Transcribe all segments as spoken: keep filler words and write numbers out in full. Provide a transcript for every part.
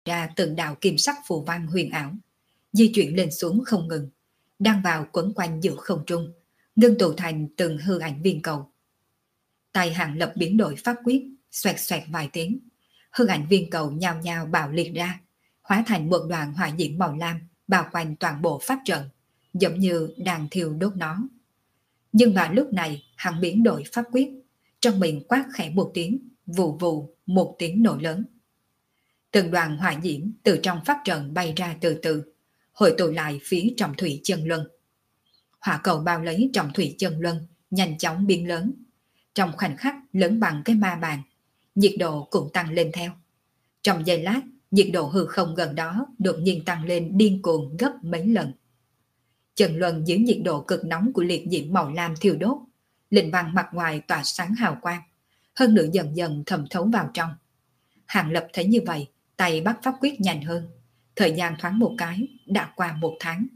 ra từng đạo kim sắc phù văn huyền ảo, di chuyển lên xuống không ngừng, đang vào quấn quanh giữa không trung, ngưng tụ thành từng hư ảnh viên cầu. Tay Hàng Lập biến đổi pháp quyết, xoẹt xoẹt vài tiếng, hư ảnh viên cầu nhao nhao bạo liệt ra, hóa thành một đoàn hỏa diễm màu lam bao quanh toàn bộ pháp trận, giống như đang thiêu đốt nó. Nhưng vào lúc này hắn biến đổi pháp quyết, trong miệng quát khẽ một tiếng, vù vù một tiếng nổ lớn. Từng đoàn hỏa diễm từ trong pháp trận bay ra từ từ, hội tụ lại phía trọng thủy chân luân. Hỏa cầu bao lấy trọng thủy chân luân, nhanh chóng biến lớn. Trong khoảnh khắc lớn bằng cái ma bàn, nhiệt độ cũng tăng lên theo. Trong giây lát, nhiệt độ hư không gần đó đột nhiên tăng lên điên cuồng gấp mấy lần. Chân luân dưới nhiệt độ cực nóng của liệt diễm màu lam thiêu đốt, linh văn mặt ngoài tỏa sáng hào quang, hơn nữa dần dần thẩm thấu vào trong. Hàng Lập thấy như vậy, tay bắt pháp quyết nhanh hơn, thời gian thoáng một cái đã qua một tháng.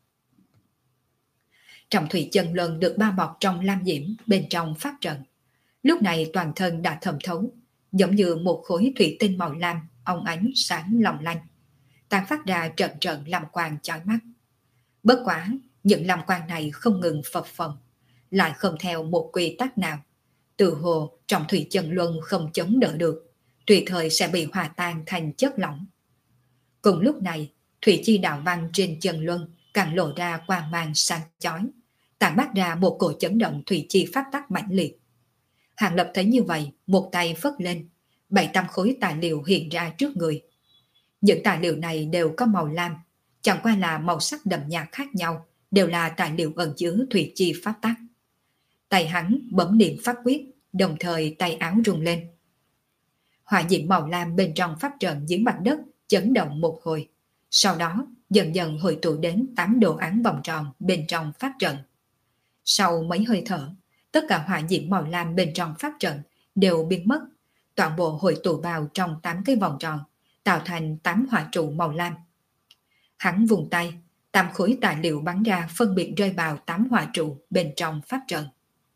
Trọng thủy chân luân được bao bọc trong lam diễm bên trong pháp trận, lúc này toàn thân đã thẩm thấu, giống như một khối thủy tinh màu lam óng ánh sáng long lanh, tàn phát ra trận trận lam quang chói mắt. Bất quá, những lam quang này không ngừng phập phồng, lại không theo một quy tắc nào. Từ hồ trọng thủy chân luân không chống đỡ được, tùy thời sẽ bị hòa tan thành chất lỏng. Cùng lúc này, thủy chi đạo văn trên chân luân càng lộ ra quang mang sáng chói, tản mát ra một cổ chấn động thủy chi pháp tắc mãnh liệt. Hàng Lập thấy như vậy, một tay phất lên, bảy tám khối tài liệu hiện ra trước người. Những tài liệu này đều có màu lam, chẳng qua là màu sắc đậm nhạt khác nhau, đều là tài liệu ẩn chứa thủy chi pháp tắc. Tay hắn bấm niệm pháp quyết, đồng thời tay áo rung lên. Hỏa diễm màu lam bên trong pháp trận dưới mặt đất chấn động một hồi, sau đó dần dần hội tụ đến tám đồ án vòng tròn bên trong pháp trận. Sau mấy hơi thở, tất cả hỏa diễm màu lam bên trong pháp trận đều biến mất, toàn bộ hội tụ vào trong tám cái vòng tròn, tạo thành tám hỏa trụ màu lam. Hắn vùng tay, tám khối tài liệu bắn ra phân biệt rơi vào tám hỏa trụ bên trong pháp trận.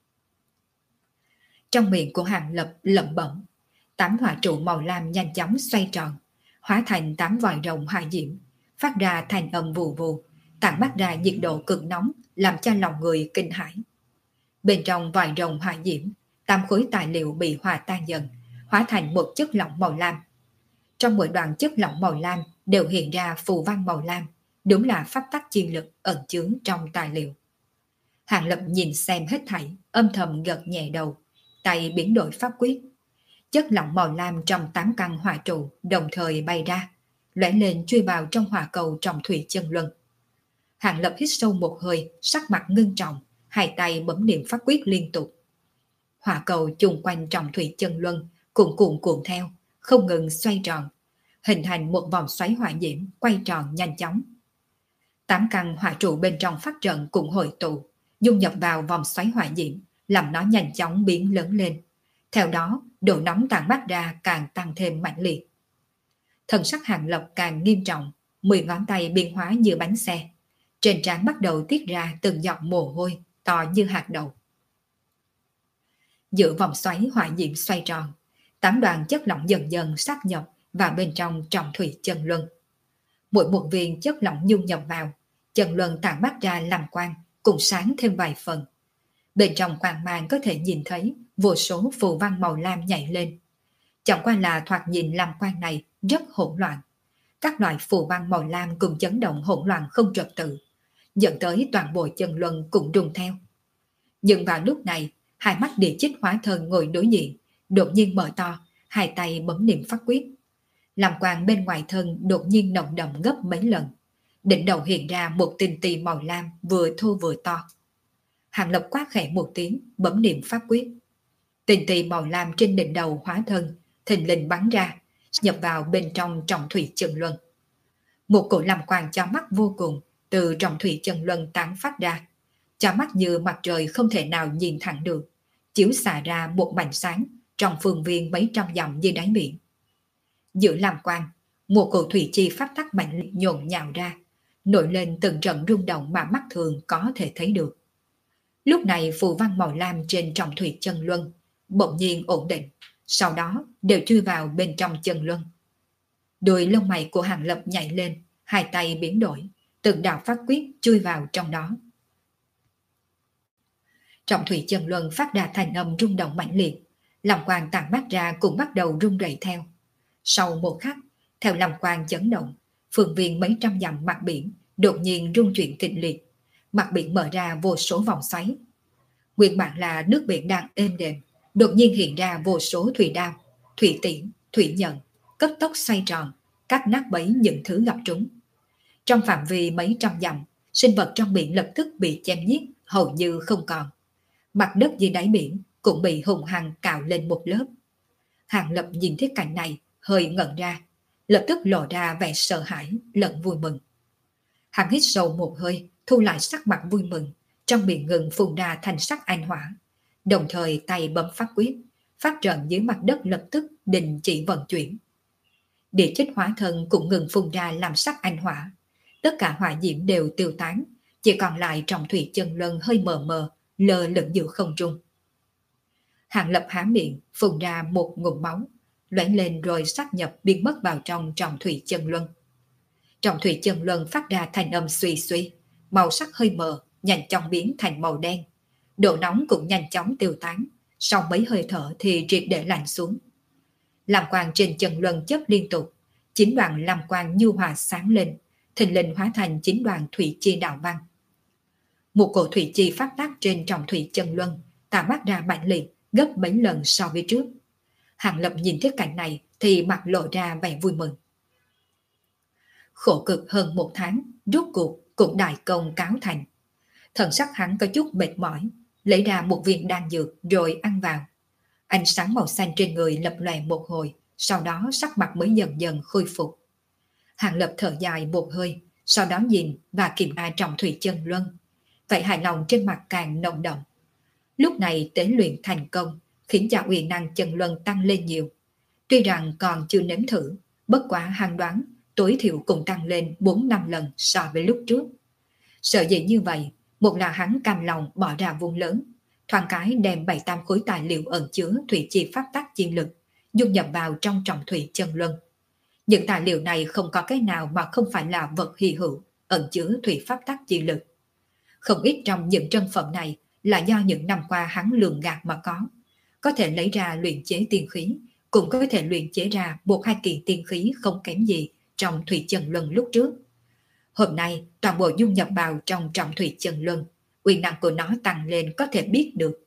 Trong miệng của Hàng Lập lẩm bẩm, tám hỏa trụ màu lam nhanh chóng xoay tròn, hóa thành tám vòi rồng hỏa diễm, phát ra thành âm vù vù, tản mát ra nhiệt độ cực nóng, làm cho lòng người kinh hãi. Bên trong vòi rồng hỏa diễm, tám khối tài liệu bị hòa tan dần, hóa thành một chất lỏng màu lam. Trong mỗi đoạn chất lỏng màu lam đều hiện ra phù văn màu lam, đúng là pháp tắc chi lực ẩn chứa trong tài liệu. Hàng Lập nhìn xem hết thảy, âm thầm gật nhẹ đầu, tay biến đổi pháp quyết. Chất lỏng màu lam trong tám căn hỏa trụ đồng thời bay ra, lóe lên chui vào trong hỏa cầu trọng thủy chân luân. Hàng Lập hít sâu một hơi, sắc mặt ngưng trọng, hai tay bấm niệm pháp quyết liên tục. Hỏa cầu chung quanh trọng thủy chân luân cuộn cuộn cuộn theo, không ngừng xoay tròn, hình thành một vòng xoáy hỏa diễm quay tròn nhanh chóng. Tám căn hỏa trụ bên trong pháp trận cũng hội tụ, dung nhập vào vòng xoáy hỏa diễm, làm nó nhanh chóng biến lớn lên. Theo đó, độ nóng tản mát ra càng tăng thêm mãnh liệt. Thần sắc Hàng Lập càng nghiêm trọng, mười ngón tay biến hóa như bánh xe. Trên trán bắt đầu tiết ra từng giọt mồ hôi to như hạt đậu. Giữa vòng xoáy hỏa diễm xoay tròn, tám đoàn chất lỏng dần dần sát nhập vào bên trong trọng thủy chân luân. Mỗi một viên chất lỏng dung nhập vào, chân luân tản mát ra làm quang, cùng sáng thêm vài phần. Bên trong quang mang có thể nhìn thấy vô số phù văn màu lam nhảy lên. Chẳng qua là thoạt nhìn làm quang này rất hỗn loạn. Các loại phù văn màu lam cùng chấn động hỗn loạn không trật tự, dẫn tới toàn bộ chân luân cũng rung theo. Nhưng vào lúc này, hai mắt Địa Chích hóa thân ngồi đối diện, đột nhiên mở to, hai tay bấm niệm pháp quyết. Làm quang bên ngoài thân đột nhiên nồng đậm gấp mấy lần. Đỉnh đầu hiện ra một tinh tì màu lam vừa thô vừa to. Hàng Lập quát khẽ một tiếng, bấm niệm pháp quyết. Tinh tì màu lam trên đỉnh đầu hóa thân, thình lình bắn ra, nhập vào bên trong trọng thủy chân luân. Một cổ làm quang cho mắt vô cùng từ trọng thủy chân luân tán phát ra, cho mắt như mặt trời không thể nào nhìn thẳng được, chiếu xạ ra một mảnh sáng trong phương viên mấy trăm dặm dưới đáy biển. Giữa làm quang, một cổ thủy chi pháp tắc mạnh liệt nhộn nhào ra, nổi lên từng trận rung động mà mắt thường có thể thấy được. Lúc này phù văn màu lam trên trọng thủy chân luân bỗng nhiên ổn định, sau đó đều chui vào bên trong chân luân. Đôi lông mày của Hàng Lập nhảy lên, hai tay biến đổi, từng đạo pháp quyết chui vào trong đó. Trọng thủy chân luân phát ra thành âm rung động mãnh liệt, làm quang tản mắt ra cũng bắt đầu rung rẩy theo. Sau một khắc, theo làm quang chấn động, phương viên mấy trăm dặm mặt biển đột nhiên rung chuyển kịch liệt, mặt biển mở ra vô số vòng xoáy. Nguyên bản là nước biển đang êm đềm, đột nhiên hiện ra vô số thủy đao, thủy tiễn, thủy nhận, cấp tốc xoay tròn, cắt nát bấy những thứ gặp trúng. Trong phạm vi mấy trăm dặm, sinh vật trong biển lập tức bị chém giết, hầu như không còn. Mặt đất dưới đáy biển cũng bị hùng hăng cào lên một lớp. Hàng Lập nhìn thấy cảnh này, hơi ngẩn ra, lập tức lộ ra vẻ sợ hãi lẫn vui mừng. Hắn hít sâu một hơi, thu lại sắc mặt vui mừng, trong miệng ngừng phun ra thành sắc anh hỏa, đồng thời tay bấm pháp quyết, pháp trận dưới mặt đất lập tức đình chỉ vận chuyển. Địa chất hóa thân cũng ngừng phun ra làm sắc anh hỏa, tất cả hỏa diễm đều tiêu tán, chỉ còn lại trọng thủy chân luân hơi mờ mờ, lơ lửng giữa không trung. Hàng Lập há miệng, phun ra một ngụm máu, loãng lên rồi sát nhập biến mất vào trong trọng thủy chân luân. Trọng thủy chân luân phát ra thành âm suy suy, màu sắc hơi mờ, nhanh chóng biến thành màu đen. Độ nóng cũng nhanh chóng tiêu tán, sau mấy hơi thở thì triệt để lạnh xuống. Lam quang trên chân luân chớp liên tục, chín đoạn lam quang nhu hòa sáng lên, thình lình hóa thành chín đoạn thủy chi đạo văn. Một cổ thủy chi phát tác trên trọng thủy chân luân, tà mắt ra mạnh liệt gấp mấy lần so với trước. Hàng Lập nhìn thấy cảnh này thì mặt lộ ra vẻ vui mừng. Khổ cực hơn một tháng, rốt cuộc cũng đại công cáo thành. Thần sắc hắn có chút mệt mỏi, lấy ra một viên đan dược rồi ăn vào. Ánh sáng màu xanh trên người lập lòe một hồi, sau đó sắc mặt mới dần dần khôi phục. Hàng Lập thở dài một hơi, sau đó nhìn và kiểm tra trọng thủy chân luân. Vậy hài lòng trên mặt càng nồng đậm. Lúc này tế luyện thành công, khiến cho uy năng chân luân tăng lên nhiều. Tuy rằng còn chưa nếm thử, bất quá hàng đoán tối thiểu cũng tăng lên bốn năm lần so với lúc trước. Sợ gì như vậy, một là hắn cam lòng bỏ ra vốn lớn, thoáng cái đem bảy tam khối tài liệu ẩn chứa thủy chi pháp tắc chi lực, dung nhập vào trong trọng thủy chân luân. Những tài liệu này không có cái nào mà không phải là vật hy hữu, ẩn chứa thủy pháp tắc chi lực. Không ít trong những trân phẩm này là do những năm qua hắn lường gạt mà có. Có thể lấy ra luyện chế tiên khí, cũng có thể luyện chế ra một hai kiện tiên khí không kém gì trong thủy chân luân lúc trước. Hôm nay toàn bộ dung nhập vào trong trọng thủy chân luân, uy năng của nó tăng lên có thể biết được.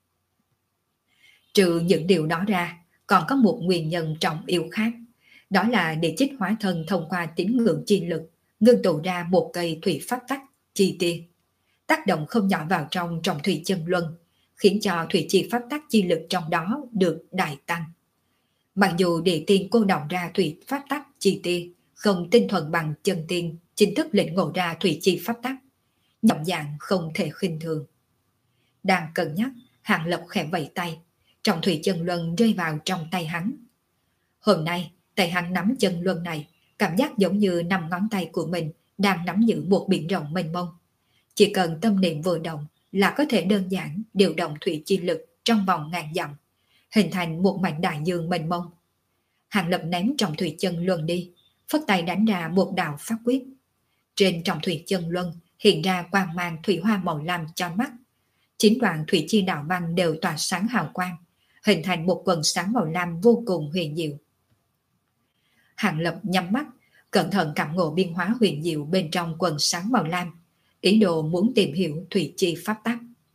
Trừ những điều đó ra, còn có một nguyên nhân trọng yếu khác. Đó là địa chích hóa thân thông qua tín ngưỡng chi lực, ngưng tụ ra một cây thủy pháp tắc chi tiên. Tác động không nhỏ vào trong trọng thủy chân luân, khiến cho thủy chi pháp tắc chi lực trong đó được đại tăng. Mặc dù địa tiên cô động ra thủy pháp tắc chi tiên, không tinh thuần bằng chân tiên chính thức lĩnh ngộ ra thủy chi pháp tắc, giọng dạng không thể khinh thường. Đang cân nhắc, Hàng Lập khẽ vẫy tay, trọng thủy chân luân rơi vào trong tay hắn. Hôm nay, tay hắn nắm chân luân này, cảm giác giống như năm ngón tay của mình đang nắm giữ một biển rộng mênh mông. Chỉ cần tâm niệm vừa động là có thể đơn giản điều động thủy chi lực trong vòng ngàn dặm, hình thành một mảnh đại dương mênh mông. Hàng Lập ném trọng thủy chân luân đi, phất tay đánh ra một đạo pháp quyết. Trên trọng thủy chân luân hiện ra quang mang thủy hoa màu lam cho mắt. Chín đoạn thủy chi đạo văn đều tỏa sáng hào quang, hình thành một quần sáng màu lam vô cùng huyền diệu. Hàng Lập nhắm mắt, cẩn thận cảm ngộ biên hóa huyền diệu bên trong quần sáng màu lam, ý đồ muốn tìm hiểu thủy chi pháp tắc.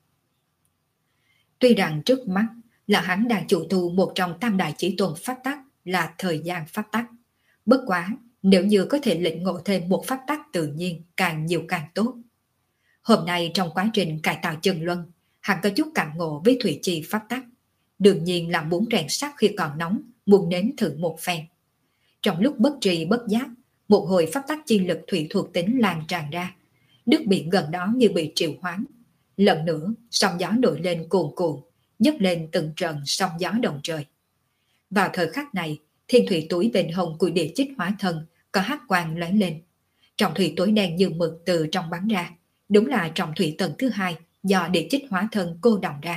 Tuy rằng trước mắt là hắn đang chủ tu một trong tam đại chỉ tuần pháp tắc là thời gian pháp tắc, bất quá nếu như có thể lĩnh ngộ thêm một pháp tắc tự nhiên càng nhiều càng tốt. Hôm nay trong quá trình cải tạo chân luân, hắn có chút cảm ngộ với thủy chi pháp tắc, đương nhiên là muốn rèn sắt khi còn nóng, muốn nếm thử một phen. Trong lúc bất tri bất giác, một hồi pháp tắc chi lực thủy thuộc tính lan tràn ra, nước biển gần đó như bị triệu hoán. Lần nữa, sóng gió nổi lên cuồn cuộn, nhấc lên từng trận sóng gió động trời. Vào thời khắc này, thiên thủy túi bên hông của địa chích hóa thân có hắc quang lóe lên. Trọng thủy tối đen như mực từ trong bắn ra, đúng là trọng thủy tầng thứ hai do địa chích hóa thân cô đọng ra.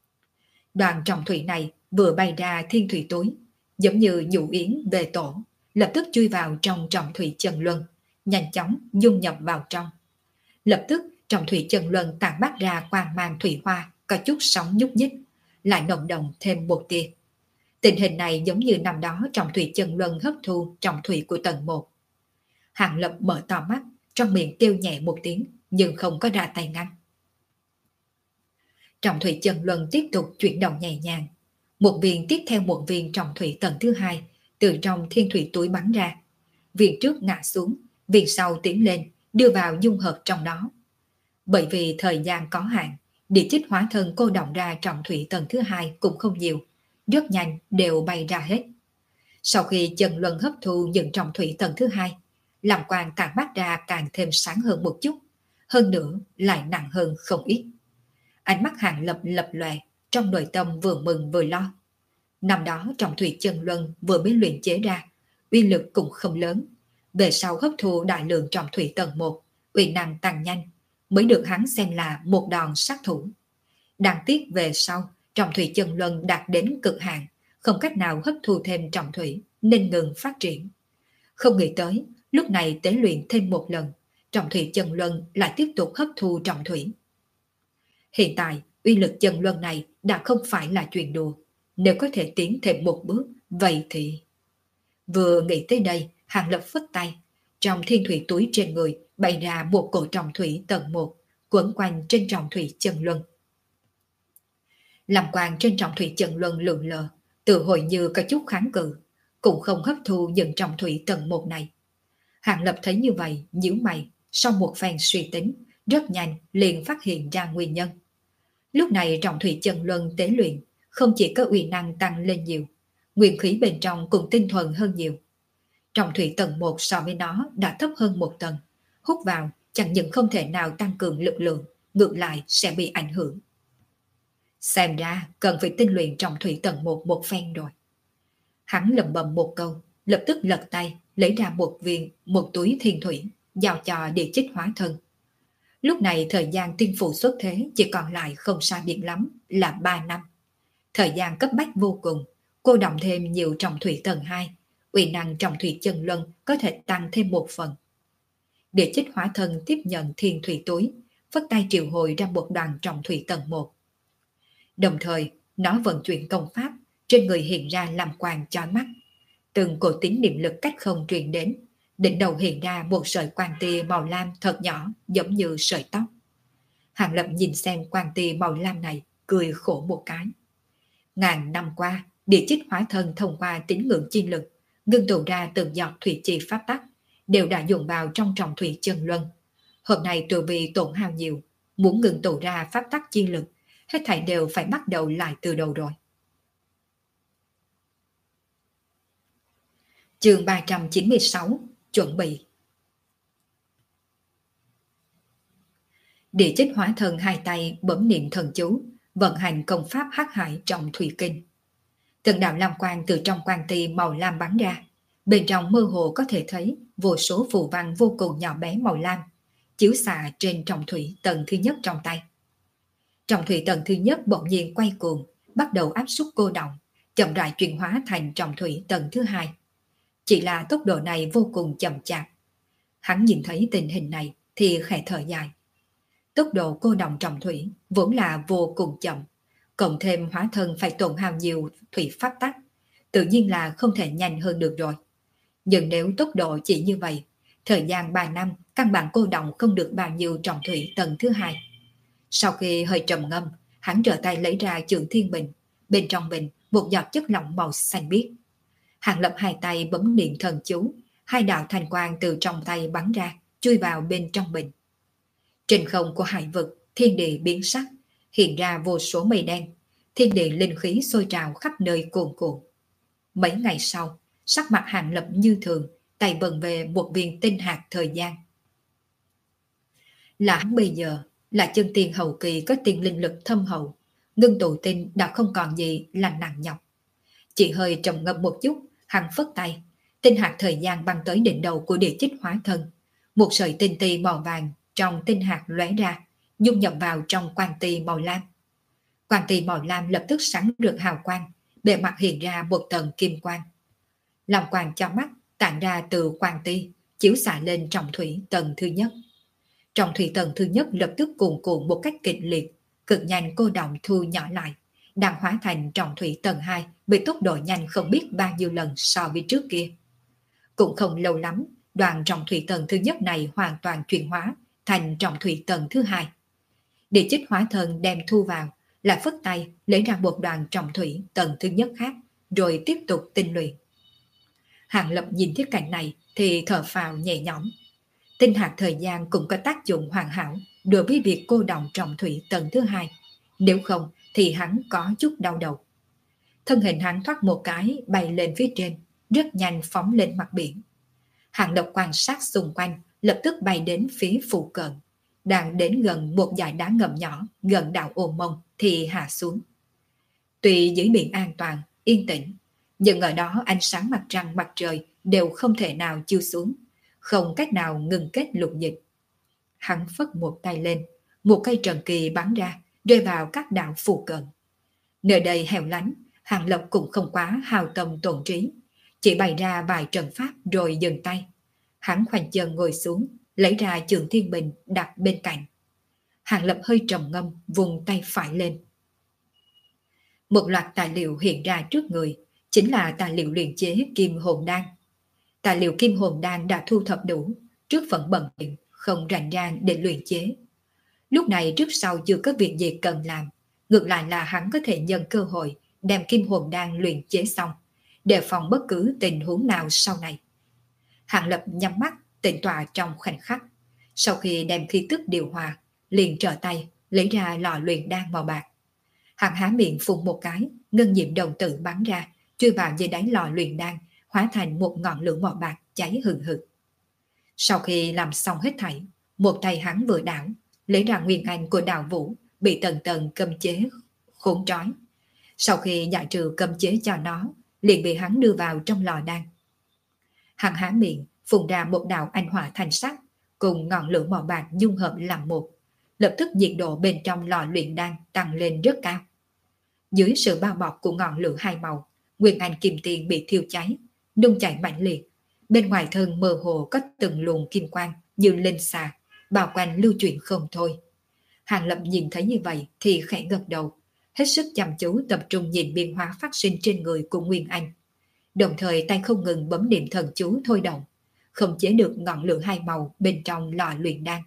Đoàn trọng thủy này vừa bay ra thiên thủy túi, giống như nhũ yến về tổ, lập tức chui vào trong trọng thủy chân luân, nhanh chóng dung nhập vào trong. Lập tức trọng thủy chân luân tản mát ra quang mang thủy hoa, có chút sóng nhúc nhích, lại nồng đồng thêm một tia. Tình hình này giống như năm đó trọng thủy chân luân hấp thu trọng thủy của tầng một. Hàng Lập mở to mắt, trong miệng kêu nhẹ một tiếng, nhưng không có ra tay ngăn. Trọng thủy chân luân tiếp tục chuyển động nhẹ nhàng. Một viên tiếp theo một viên trọng thủy tầng thứ hai từ trong thiên thủy túi bắn ra. Viên trước ngã xuống, viên sau tiến lên, đưa vào dung hợp trong đó. Bởi vì thời gian có hạn, địa chích hóa thân cô động ra trọng thủy tầng thứ hai cũng không nhiều, rất nhanh đều bay ra hết. Sau khi chân luân hấp thu những trọng thủy tầng thứ hai, làm quang tản mát ra càng thêm sáng hơn một chút, hơn nữa lại nặng hơn không ít. Ánh mắt Hàng Lập lập lòe, trong nội tâm vừa mừng vừa lo. Năm đó trọng thủy chân luân vừa mới luyện chế ra, uy lực cũng không lớn. Về sau hấp thu đại lượng trọng thủy tầng một, uy năng tăng nhanh, mới được hắn xem là một đòn sát thủ. Đáng tiếc về sau, trọng thủy chân luân đạt đến cực hạn, không cách nào hấp thu thêm trọng thủy, nên ngừng phát triển. Không nghĩ tới, lúc này tế luyện thêm một lần, trọng thủy chân luân lại tiếp tục hấp thu trọng thủy. Hiện tại, uy lực chân luân này đã không phải là chuyện đùa. Nếu có thể tiến thêm một bước, vậy thì... Vừa nghĩ tới đây, Hàng Lập phất tay. Trong thiên thủy túi trên người bày ra một cổ trọng thủy tầng một, quấn quanh trên trọng thủy chân luân. Làm quang trên trọng thủy chân luân lượn lờ, tự hồi như có chút kháng cự, cũng không hấp thu những trọng thủy tầng một này. Hàng Lập thấy như vậy, nhíu mày, sau một phen suy tính, rất nhanh liền phát hiện ra nguyên nhân. Lúc này trọng thủy chân luân tế luyện, không chỉ có uy năng tăng lên nhiều, nguyên khí bên trong cũng tinh thuần hơn nhiều. Trọng thủy tầng một so với nó đã thấp hơn một tầng, hút vào chẳng những không thể nào tăng cường lực lượng, ngược lại sẽ bị ảnh hưởng. Xem ra cần phải tinh luyện trọng thủy tầng một một phen rồi. Hắn lẩm bẩm một câu, lập tức lật tay, lấy ra một viên, một túi thiên thủy, giao cho địa chích hóa thân. Lúc này thời gian tiên phụ xuất thế chỉ còn lại không sai biệt lắm là ba năm. Thời gian cấp bách vô cùng, cô động thêm nhiều trọng thủy tầng hai, uy năng trọng thủy chân luân có thể tăng thêm một phần. Địa chích hóa thân tiếp nhận thiên thủy túi, phất tay triệu hồi ra một đoàn trọng thủy tầng một. Đồng thời, nó vận chuyển công pháp, trên người hiện ra làm quang chói mắt. Từng cổ tín niệm lực cách không truyền đến, đỉnh đầu hiện ra một sợi quang tia màu lam thật nhỏ giống như sợi tóc. Hàng Lập nhìn xem quang tia màu lam này, cười khổ một cái. Ngàn năm qua, địa chích hóa thân thông qua tín ngưỡng chi lực, ngưng tụ ra từng giọt thủy chi pháp tắc, đều đã dùng vào trong trọng thủy chân luân. Hôm nay tự vì tổn hao nhiều, muốn ngưng tụ ra pháp tắc chi lực, hết thảy đều phải bắt đầu lại từ đầu rồi. Chương ba trăm chín mươi sáu, chuẩn bị. Địa chích hóa thân hai tay bấm niệm thần chú, vận hành công pháp hắc hải trong thủy kinh. Từng đạo lam quang từ trong quang ti màu lam bắn ra, bên trong mơ hồ có thể thấy vô số phù văn vô cùng nhỏ bé màu lam, chiếu xạ trên trọng thủy tầng thứ nhất trong tay. Trọng thủy tầng thứ nhất bỗng nhiên quay cuồng, bắt đầu áp suất cô động, chậm rãi chuyển hóa thành trọng thủy tầng thứ hai. Chỉ là tốc độ này vô cùng chậm chạp. Hắn nhìn thấy tình hình này thì khẽ thở dài. Tốc độ cô động trọng thủy vốn là vô cùng chậm, cộng thêm hóa thân phải tổn hao nhiều thủy pháp tắc, tự nhiên là không thể nhanh hơn được rồi. Nhưng nếu tốc độ chỉ như vậy, thời gian ba năm căn bản cô động không được bao nhiêu trọng thủy tầng thứ hai. Sau khi hơi trầm ngâm, hắn trở tay lấy ra chưởng thiên bình, bên trong bình một giọt chất lỏng màu xanh biếc. Hàng Lập hai tay bấm niệm thần chú, hai đạo thanh quang từ trong tay bắn ra, chui vào bên trong bình. Trên không của hải vực, thiên địa biến sắc, hiện ra vô số mây đen, thiên địa linh khí sôi trào khắp nơi cuồn cuộn. Mấy ngày sau, sắc mặt Hàng Lập như thường, tay bần về một viên tinh hạt thời gian. Là hắn bây giờ, là chân tiên hậu kỳ có tiên linh lực thâm hậu, ngưng tụ tinh đã không còn gì là nặng nhọc. Chỉ hơi trầm ngâm một chút, hắn phất tay, tinh hạt thời gian băng tới đỉnh đầu của địa chích hóa thân. Một sợi tinh ti màu vàng trong tinh hạt lóe ra, dung nhập vào trong quang ti màu lam. Quang ti màu lam lập tức sáng được hào quang, bề mặt hiện ra một tầng kim quang. Làm quang cho mắt, tản ra từ quang ti, chiếu xạ lên trọng thủy tầng thứ nhất. Trọng thủy tầng thứ nhất lập tức cuồn cuộn một cách kịch liệt, cực nhanh cô động thu nhỏ lại, đang hóa thành trọng thủy tầng hai với tốc độ nhanh không biết bao nhiêu lần so với trước kia. Cũng không lâu lắm, đoàn trọng thủy tầng thứ nhất này hoàn toàn chuyển hóa thành trọng thủy tầng thứ hai. Địa chích hóa thân đem thu vào, lại phất tay lấy ra một đoàn trọng thủy tầng thứ nhất khác, rồi tiếp tục tinh luyện. Hàng Lập nhìn thấy cảnh này thì thở phào nhẹ nhõm. Tinh hạt thời gian cũng có tác dụng hoàn hảo đối với việc cô động trọng thủy tầng thứ hai. Nếu không thì hắn có chút đau đầu. Thân hình hắn thoát một cái bay lên phía trên, rất nhanh phóng lên mặt biển. Hàng Lập quan sát xung quanh, lập tức bay đến phía phụ cận. Đang đến gần một dải đá ngầm nhỏ gần đảo Ô Mông thì hạ xuống. Tuy dưới biển an toàn, yên tĩnh, nhưng ở đó ánh sáng mặt trăng mặt trời đều không thể nào chiếu xuống, không cách nào ngừng kết lục dịch. Hắn phất một tay lên, một cây trần kỳ bắn ra, rơi vào các đảo phụ cận. Nơi đây hẻo lánh, Hàng Lập cũng không quá hào tâm tổn trí, chỉ bày ra vài trận pháp rồi dừng tay. Hắn khoanh chân ngồi xuống, lấy ra Trường Thiên Bình đặt bên cạnh. Hàng Lập hơi trầm ngâm, vùng tay phải lên. Một loạt tài liệu hiện ra trước người, chính là tài liệu luyện chế kim hồn đan. Tài liệu kim hồn đan đã thu thập đủ, trước vẫn bận rộn, không rảnh rang để luyện chế. Lúc này trước sau chưa có việc gì cần làm, ngược lại là hắn có thể nhân cơ hội đem kim hồn đan luyện chế xong, đề phòng bất cứ tình huống nào sau này. Hàng Lập nhắm mắt, tĩnh tọa trong khoảnh khắc. Sau khi đem khí tức điều hòa, liền trở tay lấy ra lò luyện đan màu bạc. Hắn há miệng phun một cái, ngân nhiễm đồng tử bắn ra, chui vào dưới đáy lò luyện đan, hóa thành một ngọn lửa màu bạc cháy hừng hực. Sau khi làm xong hết thảy, một tay hắn vừa đảo, lấy ra nguyên anh của Đào Vũ bị tầng tầng cấm chế khốn trói. Sau khi giải trừ cấm chế cho nó, liền bị hắn đưa vào trong lò đan. Hắn há miệng phun ra một đạo anh hỏa thanh sắc, cùng ngọn lửa màu bạc dung hợp làm một. Lập tức nhiệt độ bên trong lò luyện đan tăng lên rất cao. Dưới sự bao bọc của ngọn lửa hai màu, nguyên anh kim tiền bị thiêu cháy, nung chảy mạnh liệt. Bên ngoài thân mơ hồ có từng luồng kim quang như lên xà, bao quanh lưu chuyển không thôi. Hàng Lập nhìn thấy như vậy thì khẽ gật đầu, hết sức chăm chú tập trung nhìn biến hóa phát sinh trên người của Nguyên Anh. Đồng thời tay không ngừng bấm niệm thần chú thôi động, không chế được ngọn lửa hai màu bên trong lò luyện đan.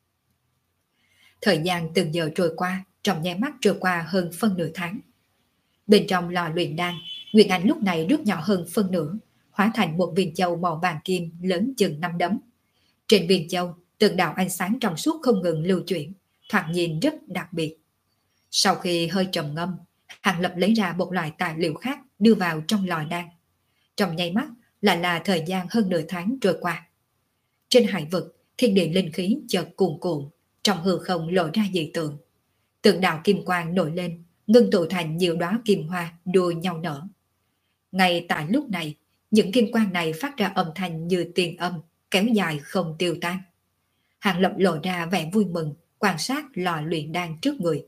Thời gian từng giờ trôi qua, trong nháy mắt trôi qua hơn phân nửa tháng. Bên trong lò luyện đan, Nguyên Anh lúc này rút nhỏ hơn phân nửa, hóa thành một viên châu màu vàng kim lớn chừng năm đấm. Trên viên châu, từng đạo ánh sáng trong suốt không ngừng lưu chuyển, thoạt nhìn rất đặc biệt. Sau khi hơi trầm ngâm, Hàng Lập lấy ra một loại tài liệu khác đưa vào trong lò đan. Trong nháy mắt lại là thời gian hơn nửa tháng trôi qua. Trên hải vực, thiên địa linh khí chợt cuồn cuộn, trong hư không lộ ra dị tượng. Từng đạo kim quang nổi lên, ngưng tụ thành nhiều đóa kim hoa đua nhau nở. Ngay tại lúc này, những kim quang này phát ra âm thanh như tiên âm, kéo dài không tiêu tan. Hàng Lập lộ ra vẻ vui mừng, quan sát lò luyện đan trước người.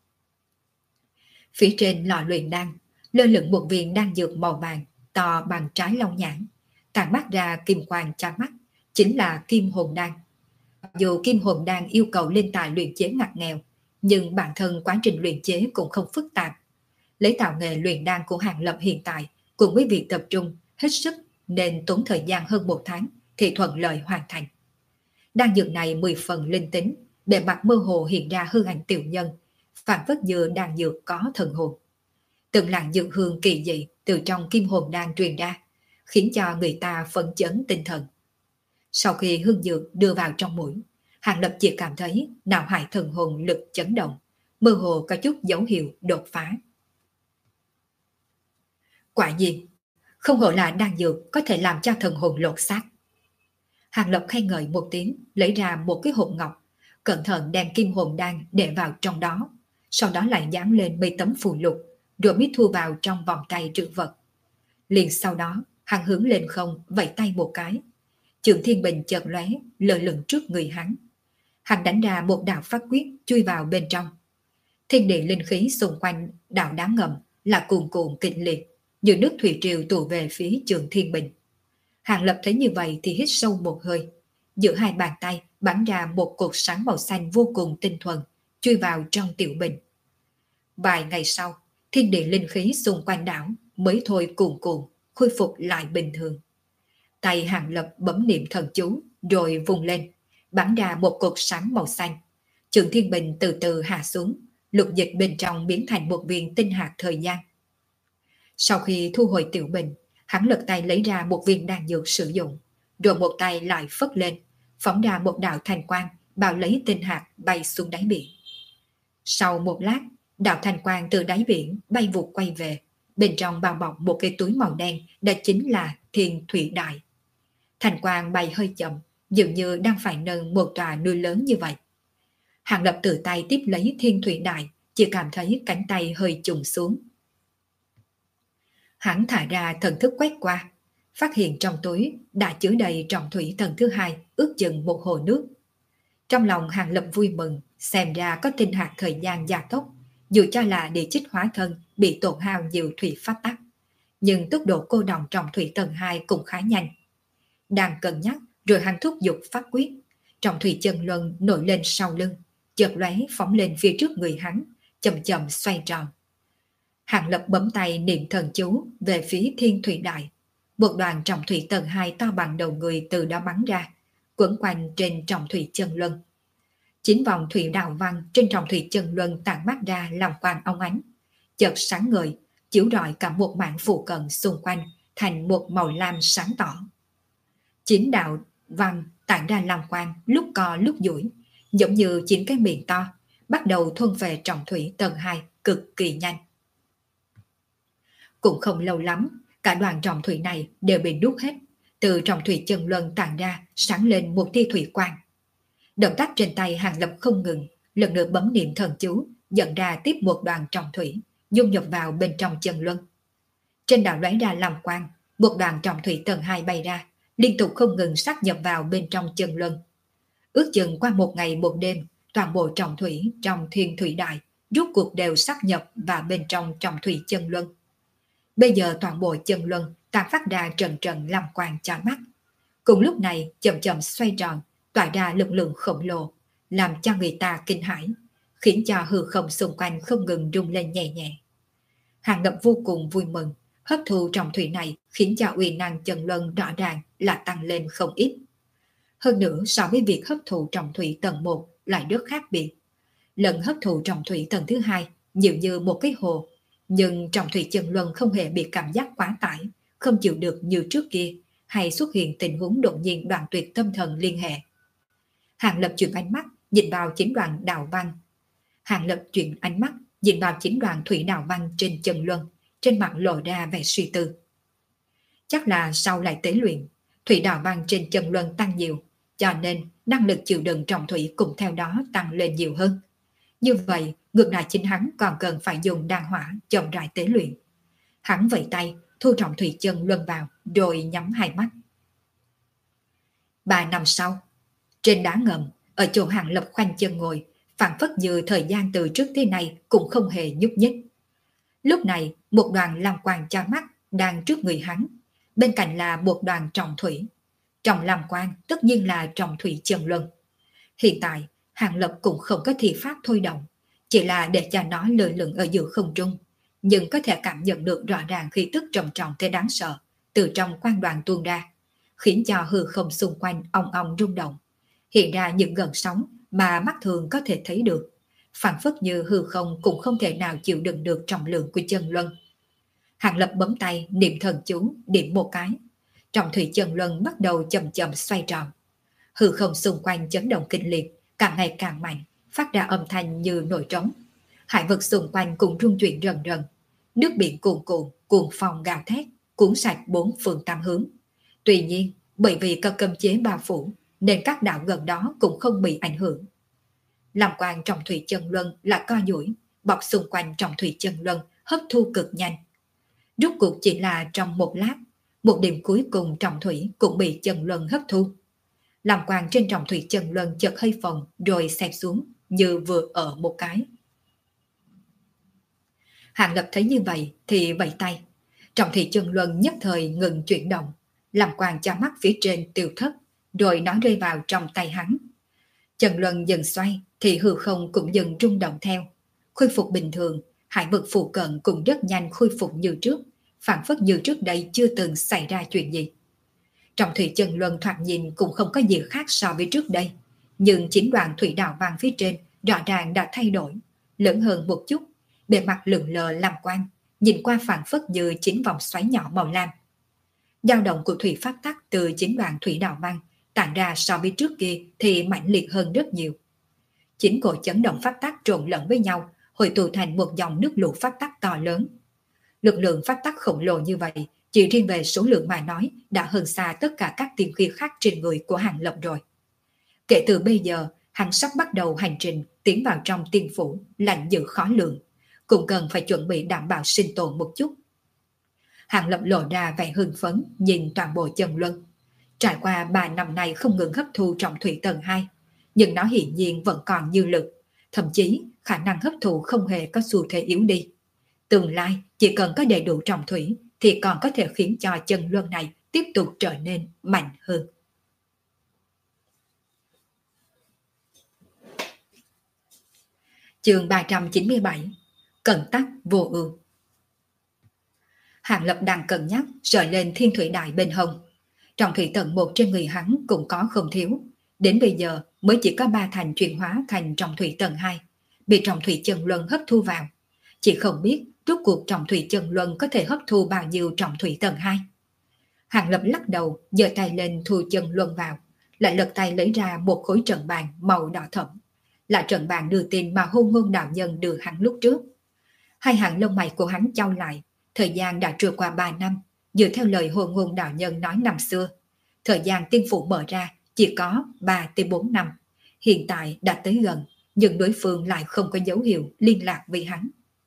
Phía trên lò luyện đan, lơ lửng một viên đan dược màu vàng, to bằng trái long nhãn, tản mắt ra kim quang chói mắt, chính là kim hồn đan. Dù kim hồn đan yêu cầu linh tài luyện chế ngặt nghèo, nhưng bản thân quá trình luyện chế cũng không phức tạp. Lấy tạo nghề luyện đan của Hàng Lập hiện tại, cùng với việc tập trung hết sức nên tốn thời gian hơn một tháng thì thuận lợi hoàn thành. Đan dược này mười phần linh tính, bề mặt mơ hồ hiện ra hư ảnh tiểu nhân, phản phất như đan dược có thần hồn. Từng làn dược hương kỳ dị từ trong kim hồn đan truyền ra, khiến cho người ta phấn chấn tinh thần. Sau khi hương dược đưa vào trong mũi, Hàng Lập chỉ cảm thấy não hải thần hồn lực chấn động, mơ hồ có chút dấu hiệu đột phá. Quả nhiên, không hổ là đan dược có thể làm cho thần hồn lột xác. Hàng Lập khen ngợi một tiếng, lấy ra một cái hộp ngọc, cẩn thận đem kim hồn đan để vào trong đó, sau đó lại dán lên mấy tấm phù lục, rồi mới thu vào trong vòng tay trữ vật. Liền sau đó, hắn hướng lên không vẫy tay một cái, Trường Thiên Bình chợt lóe lơ lửng trước người hắn. Hắn đánh ra một đạo pháp quyết chui vào bên trong. Thiên địa linh khí xung quanh đạo đá ngầm là cuồn cuộn kịch liệt, như nước thủy triều tụ về phía Trường Thiên Bình. Hàng Lập thấy như vậy thì hít sâu một hơi. Giữa hai bàn tay bắn ra một cột sáng màu xanh vô cùng tinh thuần, chui vào trong tiểu bình. Vài ngày sau, thiên địa linh khí xung quanh đảo mới thôi cuồn cuộn, khôi phục lại bình thường. Tay Hàng Lập bấm niệm thần chú, rồi vùng lên, bắn ra một cột sáng màu xanh. Trường thiên bình từ từ hạ xuống, lục dịch bên trong biến thành một viên tinh hạt thời gian. Sau khi thu hồi tiểu bình, hắn lật tay lấy ra một viên đan dược sử dụng, rồi một tay lại phất lên, phóng ra một đạo thành quang, bao lấy tinh hạt bay xuống đáy biển. Sau một lát, đạo thành quang từ đáy biển bay vụt quay về, bên trong bao bọc một cái túi màu đen, đó chính là Thiên Thủy Đại. Thành quang bay hơi chậm, dường như đang phải nâng một tòa núi lớn như vậy. Hàng Lập tự tay tiếp lấy Thiên Thủy Đại, chỉ cảm thấy cánh tay hơi trùng xuống. Hắn thả ra thần thức quét qua, phát hiện trong túi đã chứa đầy trọng thủy tầng thứ hai, ước chừng một hồ nước. Trong lòng Hàng Lập vui mừng, xem ra có tinh hạt thời gian gia tốc, dù cho là địa chích hóa thân bị tổn hao nhiều thủy pháp tắc, nhưng tốc độ cô đọng trọng thủy tầng hai cũng khá nhanh. Đang cân nhắc, rồi hắn thúc giục pháp quyết, trọng thủy chân luân nổi lên sau lưng, chợt lóe phóng lên phía trước người hắn, chậm chậm xoay tròn. Hàng Lập bấm tay niệm thần chú về phía Thiên Thủy Đại. Một đoàn trọng thủy tầng hai to bằng đầu người từ đó bắn ra, quẩn quanh trên trọng thủy chân luân. Chín vòng thủy đạo văn trên trọng thủy chân luân tản mát ra làm quang óng ánh, chợt sáng ngời, chiếu rọi cả một mảng phụ cận xung quanh thành một màu lam sáng tỏ. Chín đạo văn tản ra làm quang lúc co lúc duỗi, giống như chín cái miệng to, bắt đầu thôn về trọng thủy tầng hai cực kỳ nhanh. Cũng không lâu lắm, cả đoàn trọng thủy này đều bị đốt hết, từ trọng thủy chân luân tản ra sáng lên một tia thủy quang. Động tác trên tay Hàng Lập không ngừng, lần nữa bấm niệm thần chú, dẫn ra tiếp một đoàn trọng thủy, dung nhập vào bên trong chân luân. Trên đạo lóe ra làm quang, một đoàn trọng thủy tầng hai bay ra, liên tục không ngừng sát nhập vào bên trong chân luân. Ước chừng qua một ngày một đêm, toàn bộ trọng thủy trong Thiên Thủy Đại rốt cuộc đều sát nhập vào bên trong trọng thủy chân luân. Bây giờ toàn bộ chân luân tản phát ra trần trần làm quang chói mắt. Cùng lúc này chậm chậm xoay tròn, tỏa ra lực lượng khổng lồ, làm cho người ta kinh hãi, khiến cho hư không xung quanh không ngừng rung lên nhẹ nhẹ. Hàng Lập vô cùng vui mừng, hấp thu trọng thủy này khiến cho uy năng chân luân rõ ràng là tăng lên không ít. Hơn nữa so với việc hấp thụ trọng thủy tầng một lại rất khác biệt. Lần hấp thụ trọng thủy tầng thứ hai nhiều như một cái hồ, nhưng trọng thủy chân luân không hề bị cảm giác quá tải, không chịu được như trước kia, hay xuất hiện tình huống đột nhiên đoạn tuyệt tâm thần liên hệ. Hàng Lập chuyển ánh mắt nhìn vào chín đoàn đạo văn. Hàng Lập chuyển ánh mắt nhìn vào chín đoàn thủy đạo văn trên chân luân, trên mặt lộ ra vẻ suy tư. Chắc là sau lại tế luyện, thủy đạo văn trên chân luân tăng nhiều, cho nên năng lực chịu đựng trọng thủy cũng theo đó tăng lên nhiều hơn. Như vậy, ngược lại chính hắn còn cần phải dùng đan hỏa chậm rãi tế luyện. Hắn vẫy tay, thu trọng thủy chân luân vào, rồi nhắm hai mắt. Ba năm sau, trên đá ngầm, ở chỗ Hàng Lập khoanh chân ngồi, phảng phất như thời gian từ trước tới nay cũng không hề nhúc nhích. Lúc này, một đoàn lam quang chói mắt đang trước người hắn, bên cạnh là một đoàn trọng thủy. Trong lam quang tất nhiên là trọng thủy chân luân. Hiện tại, Hàng Lập cũng không có thi pháp thôi động, chỉ là để cho nó lơ lửng ở giữa không trung, nhưng có thể cảm nhận được rõ ràng khí tức trầm trọng tới đáng sợ từ trong quang đoàn tuôn ra, khiến cho hư không xung quanh ong ong rung động, hiện ra những gợn sóng mà mắt thường có thể thấy được, phảng phất như hư không cũng không thể nào chịu đựng được trọng lượng của chân luân. Hàng Lập bấm tay niệm thần chú, điểm một cái, trọng thủy chân luân bắt đầu chậm chậm xoay tròn. Hư không xung quanh chấn động kịch liệt, càng ngày càng mạnh, phát ra âm thanh như nổi trống. Hải vực xung quanh cũng rung chuyển rần rần, nước biển cuồn cuộn, cuồng phong gào thét, cuốn sạch bốn phương tám hướng. Tuy nhiên, bởi vì có cấm chế bao phủ, nên các đảo gần đó cũng không bị ảnh hưởng. Làm quang trọng thủy chân luân là co duỗi, bọc xung quanh trọng thủy chân luân hấp thu cực nhanh. Rốt cuộc chỉ là trong một lát, một điểm cuối cùng trọng thủy cũng bị chân luân hấp thu. Làm quang trên trọng thủy chân luân chợt hơi phồng rồi xẹp xuống như vừa ở một cái. Hàng Lập thấy như vậy thì vẫy tay, trọng thủy chân luân nhất thời ngừng chuyển động, làm quang cho mắt phía trên tiêu thất, rồi nó rơi vào trong tay hắn. Trần luân dần xoay thì hư không cũng dần rung động theo, khôi phục bình thường. Hải vực phụ cận cũng rất nhanh khôi phục như trước, phản phất như trước đây chưa từng xảy ra chuyện gì. Trong thủy chân luân thoạt nhìn cũng không có gì khác so với trước đây, nhưng chính đoàn thủy đạo vàng phía trên rõ ràng đã thay đổi, lớn hơn một chút, bề mặt lượn lờ làm quang, nhìn qua phản phất như chính vòng xoáy nhỏ màu lam. Dao động của thủy pháp tắc từ chính đoàn thủy đạo vàng tản ra so với trước kia thì mạnh liệt hơn rất nhiều. Chính cổ chấn động pháp tắc trộn lẫn với nhau, hội tụ thành một dòng nước lũ pháp tắc to lớn. Lực lượng pháp tắc khổng lồ như vậy, chỉ riêng về số lượng mà nói đã hơn xa tất cả các tiên khí khác trên người của Hàng Lập rồi. Kể từ bây giờ, hắn sắp bắt đầu hành trình tiến vào trong tiên phủ, lạnh dữ khó lường, cũng cần phải chuẩn bị đảm bảo sinh tồn một chút. Hàng Lập lộ ra vẻ hưng phấn nhìn toàn bộ chân luân. Trải qua ba năm nay không ngừng hấp thu trọng thủy tầng hai, nhưng nó hiển nhiên vẫn còn dư lực, thậm chí khả năng hấp thụ không hề có xu thế yếu đi. Tương lai chỉ cần có đầy đủ trọng thủy thì còn có thể khiến cho chân luân này tiếp tục trở nên mạnh hơn. Chương ba trăm chín mươi bảy. Cẩn tắc vô ưu. Hàng Lập đang cân nhắc rời lên thiên thủy đại bên hông. Trọng thủy tầng một trên người hắn cũng có không thiếu, đến bây giờ mới chỉ có ba thành chuyển hóa thành trọng thủy tầng hai, bị trọng thủy chân luân hấp thu vào. Chỉ không biết rốt cuộc trọng thủy chân luân có thể hấp thu bao nhiêu trọng thủy tầng hai. Hàng Lập lắc đầu, giơ tay lên thu chân luân vào, lại lật tay lấy ra một khối trận bàn màu đỏ thẫm, là trận bàn đưa tin mà Hôn Ngôn đạo nhân đưa hắn lúc trước. Hai hàng lông mày của hắn chau lại, thời gian đã trôi qua ba năm, dựa theo lời Hôn Ngôn đạo nhân nói năm xưa, thời gian tiên phủ mở ra chỉ có ba tới bốn năm, hiện tại đã tới gần, nhưng đối phương lại không có dấu hiệu liên lạc với hắn.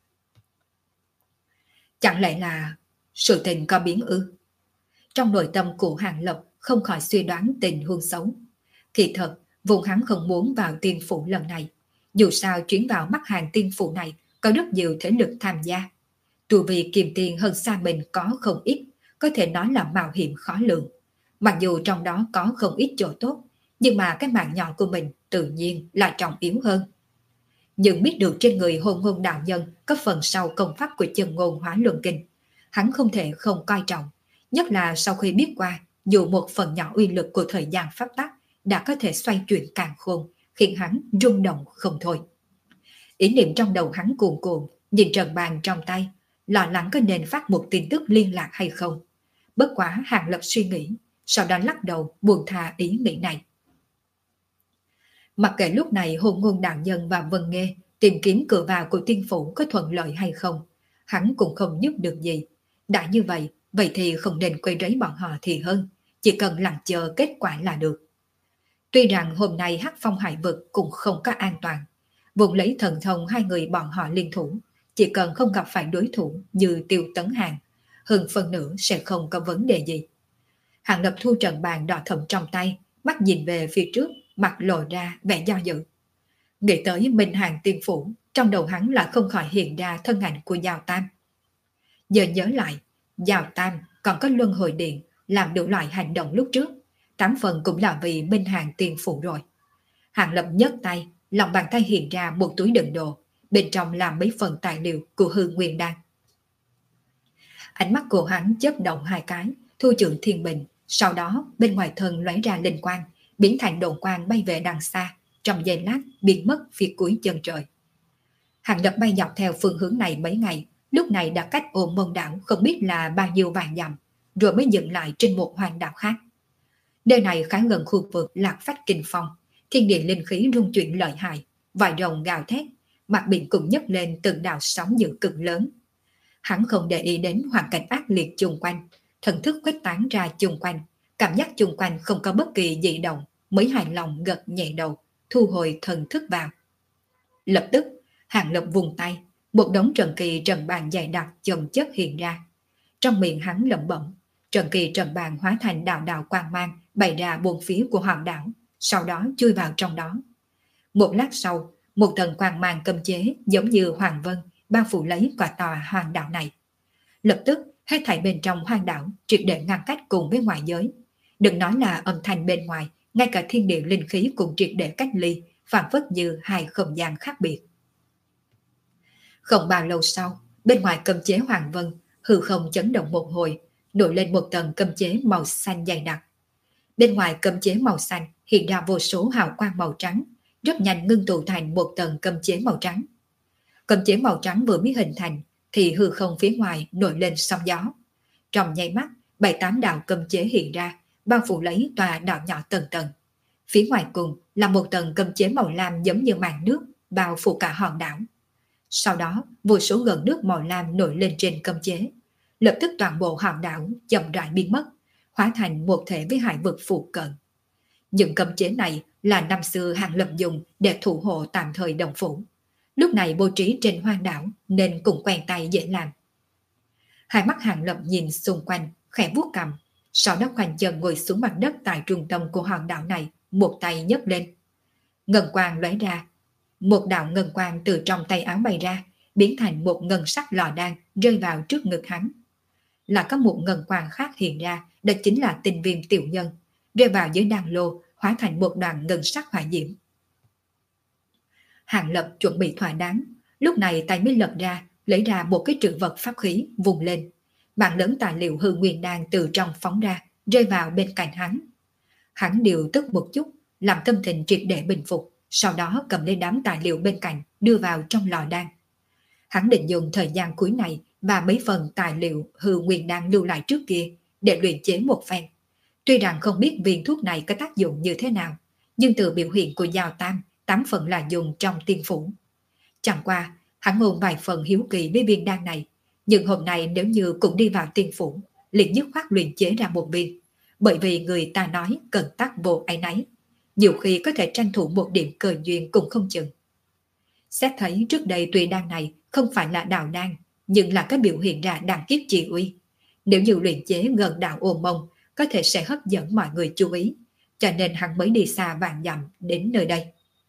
Chẳng lẽ là sự tình có biến ư? Trong nội tâm của Hàng Lập không khỏi suy đoán tình huống xấu. Kỳ thật, vốn hắn không muốn vào tiên phủ lần này. Dù sao chuyến vào Bắc Hàng tiên phủ này có rất nhiều thế lực tham gia. Tu vi kiềm tiền hơn xa mình có không ít, có thể nói là mạo hiểm khó lường. Mặc dù trong đó có không ít chỗ tốt, nhưng mà cái mạng nhỏ của mình tự nhiên là trọng yếu hơn. Nhưng biết được trên người Hôn Ngôn đạo nhân có phần sau công pháp của chân ngôn hóa luân kinh, hắn không thể không coi trọng, nhất là sau khi biết qua dù một phần nhỏ uy lực của thời gian pháp tắc đã có thể xoay chuyển càn khôn, khiến hắn rung động không thôi. Ý niệm trong đầu hắn cuồn cuộn, nhìn trận bàn trong tay, lo lắng có nên phát một tin tức liên lạc hay không. Bất quá Hàng Lập suy nghĩ, sau đó lắc đầu buông tha ý nghĩ này. Mặc kệ lúc này Hôn Ngôn đạo nhân và Vân Nghê tìm kiếm cửa vào của tiên phủ có thuận lợi hay không, hắn cũng không giúp được gì. Đã như vậy, vậy thì không nên quay rấy bọn họ thì hơn, chỉ cần lặng chờ kết quả là được. Tuy rằng hôm nay Hắc Phong hải vực cũng không có an toàn, vốn lấy thần thông hai người bọn họ liên thủ, chỉ cần không gặp phải đối thủ như Tiêu Tấn Hàng, hơn phần nữa sẽ không có vấn đề gì. Hàng Lập thu trận bàn đỏ thẫm trong tay, mắt nhìn về phía trước, mặt lộ ra vẻ do dự. Nghĩ tới Minh Hàng tiên phủ, trong đầu hắn là không khỏi hiện ra thân ảnh của Giao Tam. Giờ nhớ lại, Giao Tam còn có luân hồi điện, làm đủ loại hành động lúc trước, tám phần cũng là vì Minh Hàng tiên phủ rồi. Hàng Lập nhấc tay, lòng bàn tay hiện ra một túi đựng đồ, bên trong là mấy phần tài liệu của Hư Nguyên Đan. Ánh mắt của hắn chớp động hai cái, thu trưởng thiên bình, sau đó bên ngoài thân lóe ra linh quang, biến thành đồn quang bay về đằng xa, trong giây lát biến mất phía cuối chân trời. Hàng Lập bay dọc theo phương hướng này mấy ngày, lúc này đã cách Ôn Môn đảo không biết là bao nhiêu vạn dặm, rồi mới dừng lại trên một hoàng đảo khác. Nơi này khá gần khu vực Lạc Phách Kinh Phong, thiên địa linh khí rung chuyển lợi hại, vài rồng gào thét, mặt biển cũng nhấc lên từng đạo sóng dữ cực lớn. Hắn không để ý đến hoàn cảnh ác liệt chung quanh, thần thức khuếch tán ra chung quanh, cảm giác chung quanh không có bất kỳ dị động, mới hài lòng gật nhẹ đầu, thu hồi thần thức vào. Lập tức, Hàng Lập vùng tay, một đống trần kỳ trần bàn dày đặc chồng chất hiện ra. Trong miệng hắn lẩm bẩm, trần kỳ trần bàn hóa thành đạo đạo quang mang bày ra bốn phía của hòn đảo, sau đó chui vào trong đó. Một lát sau, một tầng quang mang cấm chế giống như hoàng vân bao phủ lấy quả tòa hòn đảo này. Lập tức, Hết thảy bên trong hoang đảo triệt để ngăn cách cùng với ngoại giới. Đừng nói là âm thanh bên ngoài, ngay cả thiên địa linh khí cũng triệt để cách ly, phản phất như hai không gian khác biệt. Không bao lâu sau, bên ngoài cấm chế Hoàng Vân, hư không chấn động một hồi, nổi lên một tầng cấm chế màu xanh dày đặc. Bên ngoài cấm chế màu xanh hiện ra vô số hào quang màu trắng, rất nhanh ngưng tụ thành một tầng cấm chế màu trắng. Cấm chế màu trắng vừa mới hình thành thì hư không phía ngoài nổi lên sóng gió. Trong nháy mắt, bảy tám đạo cấm chế hiện ra, bao phủ lấy tòa đảo nhỏ tầng tầng. Phía ngoài cùng là một tầng cấm chế màu lam giống như màn nước, bao phủ cả hòn đảo. Sau đó, vô số gần nước màu lam nổi lên trên cấm chế. Lập tức toàn bộ hòn đảo chậm rãi biến mất, hóa thành một thể với hải vực phụ cận. Những cấm chế này là năm xưa Hàng Lập dùng để thủ hộ tạm thời đồng phủ. Lúc này bố trí trên hoang đảo nên cũng quen tay dễ làm. Hai mắt Hàng Lập nhìn xung quanh, khẽ vuốt cằm, sau đó khoanh chân ngồi xuống mặt đất tại trung tâm của hòn đảo này, một tay nhấc lên. Ngân quang lóe ra, một đạo ngân quang từ trong tay áo bay ra, biến thành một ngân sắc lò đan rơi vào trước ngực hắn. Là có một ngân quang khác hiện ra, đó chính là tinh viêm tiểu nhân, rơi vào dưới đan lô, hóa thành một đoàn ngân sắc hỏa diễm. Hàng Lập chuẩn bị thỏa đáng, lúc này tay mới lật ra, lấy ra một cái trữ vật pháp khí, vùng lên. Bản lớn tài liệu hư nguyên đan từ trong phóng ra, rơi vào bên cạnh hắn. Hắn điều tức một chút, làm tâm tình triệt để bình phục, sau đó cầm lên đám tài liệu bên cạnh, đưa vào trong lò đan. Hắn định dùng thời gian cuối này và mấy phần tài liệu hư nguyên đan lưu lại trước kia để luyện chế một phen. Tuy rằng không biết viên thuốc này có tác dụng như thế nào, nhưng từ biểu hiện của Giao Tam, tám phần là dùng trong tiên phủ. Chẳng qua, hắn ôm vài phần hiếu kỳ với viên đan này, nhưng hôm nay nếu như cũng đi vào tiên phủ, liền dứt khoát luyện chế ra một viên, bởi vì người ta nói cần tắc vô áy náy, nhiều khi có thể tranh thủ một điểm cơ duyên cũng không chừng. Xét thấy trước đây tuy đan này không phải là đạo đan, nhưng là cái biểu hiện ra đan kiếp trị uy. Nếu như luyện chế gần đạo Ô Mông, có thể sẽ hấp dẫn mọi người chú ý, cho nên hắn mới đi xa vạn dặm đến nơi đây.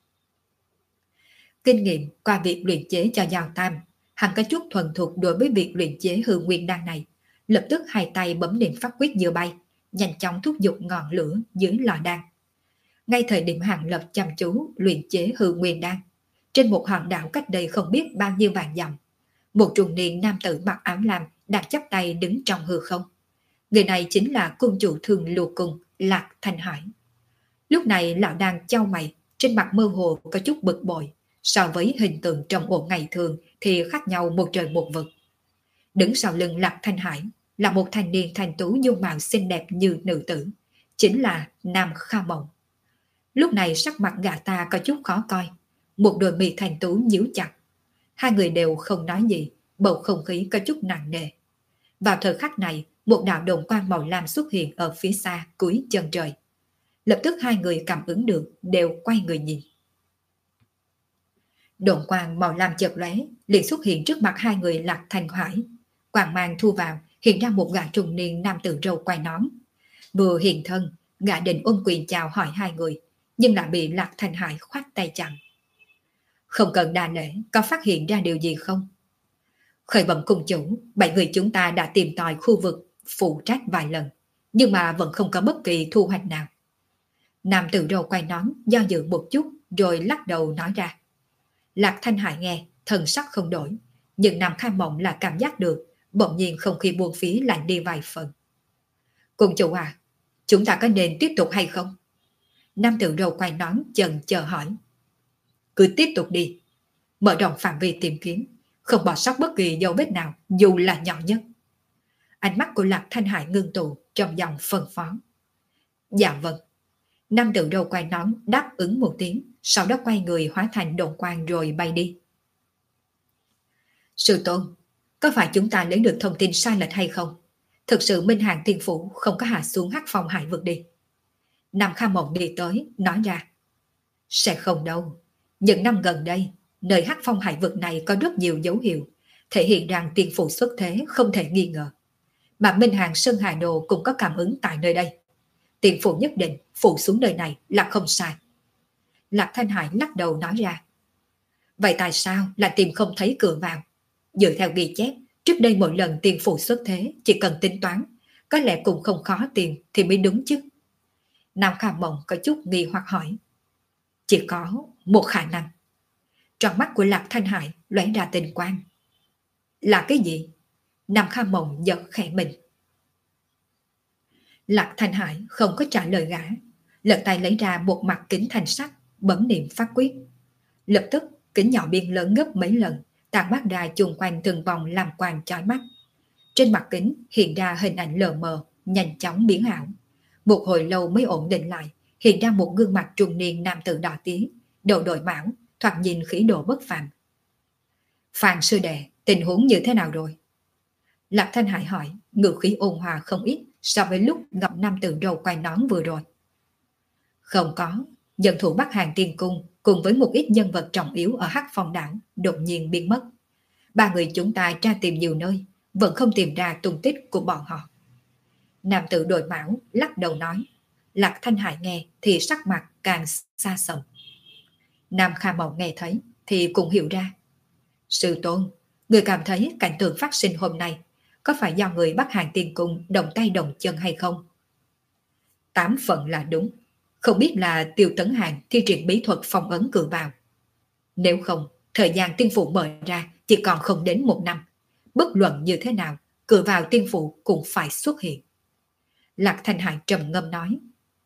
Kinh nghiệm qua việc luyện chế cho Giao Tam, hắn có chút thuần thục đối với việc luyện chế hư nguyên đan này, lập tức hai tay bấm niệm pháp quyết như bay, nhanh chóng thúc giục ngọn lửa dưới lò đan. Ngay thời điểm Hàng Lập chăm chú luyện chế hư nguyên đan, trên một hòn đảo cách đây không biết bao nhiêu vạn dặm, một trung niên nam tử mặc áo lam đang chắp tay đứng trong hư không. Người này chính là cung chủ Thường Lưu Cung, Lạc Thanh Hải. Lúc này lão đang chau mày, trên mặt mơ hồ có chút bực bội, so với hình tượng trong ổ ngày thường thì khác nhau một trời một vực. Đứng sau lưng Lạc Thanh Hải là một thanh niên thanh tú dung mạo xinh đẹp như nữ tử, chính là Nam Kha Mộng. Lúc này sắc mặt gã ta có chút khó coi, một đôi mi thanh tú nhíu chặt. Hai người đều không nói gì, bầu không khí có chút nặng nề. Vào thời khắc này, một đạo đồn quang màu lam xuất hiện ở phía xa cuối chân trời. Lập tức hai người cảm ứng được, đều quay người nhìn. Đồn quang màu lam chợt lóe, liền xuất hiện trước mặt hai người Lạc Thanh Hải. Quang mang thu vào, hiện ra một gã trung niên nam tử râu quai nón. Vừa hiện thân, gã định ôm quyền chào hỏi hai người, nhưng lại bị Lạc Thanh Hải khoát tay chặn. Không cần đa lễ, có phát hiện ra điều gì không? Khởi bẩm cung chủ, bảy người chúng ta đã tìm tòi khu vực phụ trách vài lần, nhưng mà vẫn không có bất kỳ thu hoạch nào. Nam tử râu quay nón do dự một chút rồi lắc đầu nói ra. Lạc Thanh Hải nghe, thần sắc không đổi, nhưng Nam Kha Mộng là cảm giác được, bỗng nhiên không khí buồn phí lạnh đi vài phần. Cung chủ à, chúng ta có nên tiếp tục hay không? Nam tử râu quay nón chần chờ hỏi. Cứ tiếp tục đi, mở rộng phạm vi tìm kiếm, không bỏ sót bất kỳ dấu vết nào, dù là nhỏ nhất. Ánh mắt của Lạc Thanh Hải ngưng tụ trong dòng phân phó. Dạ vâng. Nam tử râu quay nón đáp ứng một tiếng, sau đó quay người hóa thành đồn quang rồi bay đi. Sư tôn, có phải chúng ta lấy được thông tin sai lệch hay không? Thực sự Minh Hàng Thiên Phủ không có hạ xuống Hắc Phong Hải vực đi. Nam Kha Mộng đi tới, nói ra. Sẽ không đâu. Những năm gần đây, nơi Hắc Phong Hải vực này có rất nhiều dấu hiệu, thể hiện rằng tiên phủ xuất thế không thể nghi ngờ. Mà Minh Hàng Sơn Hà Đồ cũng có cảm ứng tại nơi đây. Tiên phủ nhất định phủ xuống nơi này là không sai. Lạc Thanh Hải lắc đầu nói ra. Vậy tại sao là tìm không thấy cửa vào? Dựa theo ghi chép, Trước đây mỗi lần tiên phụ xuất thế chỉ cần tính toán, có lẽ cũng không khó tìm thì mới đúng chứ. Nam Kha Mộng có chút nghi hoặc hỏi. Chỉ có một khả năng. Trong mắt của Lạc Thanh Hải lóe ra tình quang. Là cái gì? Nam Kha Mộng giật khẽ mình. Lạc Thanh Hải không có trả lời gã, lật tay lấy ra một mặt kính thanh sắt, bấm niệm pháp quyết. Lập tức kính nhỏ biến lớn gấp mấy lần, tàn mát ra chung quanh từng vòng làm quang chói mắt. Trên mặt kính hiện ra hình ảnh lờ mờ, nhanh chóng biến ảo. Một hồi lâu mới ổn định lại, hiện ra một gương mặt trung niên nam tử đỏ tía, đầu đội mão, thoạt nhìn khí độ bất phàm. Phan sư đệ, tình huống như thế nào rồi? Lạc Thanh Hải hỏi, ngữ khí ôn hòa không ít so với lúc gặp nam tử râu quai nón vừa rồi. Không có, dân thủ Bắc Hàng Tiên Cung cùng với một ít nhân vật trọng yếu ở Hắc Phong đảo đột nhiên biến mất. Ba người chúng ta tra tìm nhiều nơi, vẫn không tìm ra tung tích của bọn họ. Nam tử đội mão lắc đầu nói. Lạc Thanh Hải nghe thì sắc mặt càng xa sầm. Nam Kha Mộng nghe thấy thì cũng hiểu ra. Sư tôn, người cảm thấy cảnh tượng phát sinh hôm nay có phải do người Bắc Hàng Tiên Cung đồng tay đồng chân hay không? Tám phần là đúng. Không biết là Tiêu Tấn Hàng thi triển bí thuật phong ấn cử vào. Nếu không, thời gian tiên phụ mở ra chỉ còn không đến một năm. Bất luận như thế nào, cử vào tiên phụ cũng phải xuất hiện. Lạc Thanh Hải trầm ngâm nói.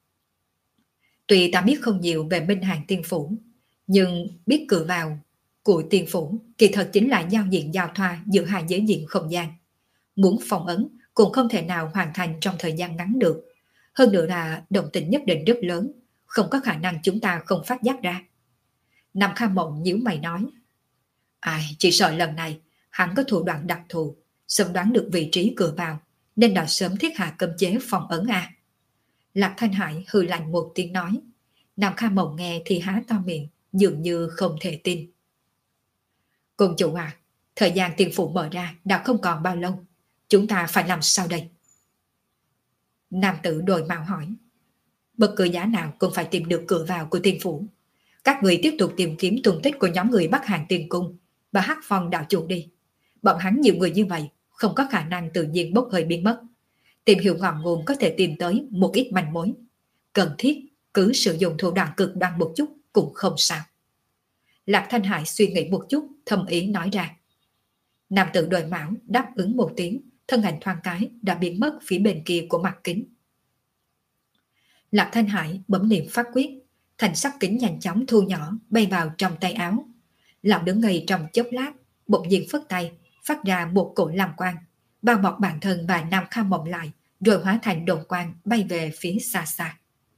Tuy ta biết không nhiều về Minh Hàng Tiên Phủ, nhưng biết cử vào của tiên phủ kỳ thật chính là giao diện giao thoa giữa hai giới diện không gian. Muốn phong ấn cũng không thể nào hoàn thành trong thời gian ngắn được. Hơn nữa là động tĩnh nhất định rất lớn, không có khả năng chúng ta không phát giác ra. Nam Kha Mộng nhíu mày nói. Ai, chỉ sợ lần này hắn có thủ đoạn đặc thù, sớm đoán được vị trí cửa vào, nên đã sớm thiết hạ cấm chế phong ấn à. Lạc Thanh Hải hừ lạnh một tiếng nói. Nam Kha Mộng nghe thì há to miệng, dường như không thể tin. Công chủ à, thời gian tiên phủ mở ra đã không còn bao lâu, chúng ta phải làm sao đây? Nam tử đồi mạo hỏi. Bất cứ giá nào cũng phải tìm được cửa vào của tiên phủ. Các người tiếp tục tìm kiếm tung tích của nhóm người Bắc Hàng Tiên Cung và Hắc Phong đạo chủ đi. Bọn hắn nhiều người như vậy, không có khả năng tự nhiên bốc hơi biến mất. Tìm hiểu ngọn nguồn có thể tìm tới một ít manh mối. Cần thiết cứ sử dụng thủ đoạn cực đoan một chút cũng không sao. Lạc Thanh Hải suy nghĩ một chút, thầm ý nói ra. Nam tử đội mão đáp ứng một tiếng, thân ảnh thoáng cái đã biến mất phía bên kia của mặt kính. Lạc Thanh Hải bấm niệm pháp quyết, thành sắc kính nhanh chóng thu nhỏ bay vào trong tay áo. Lão đứng ngây trong chốc lát, bỗng nhiên phất tay, phát ra một cổ lam quang, bao bọc bản thân và Nam Kha Mộng lại, rồi hóa thành đồn quang bay về phía xa xa.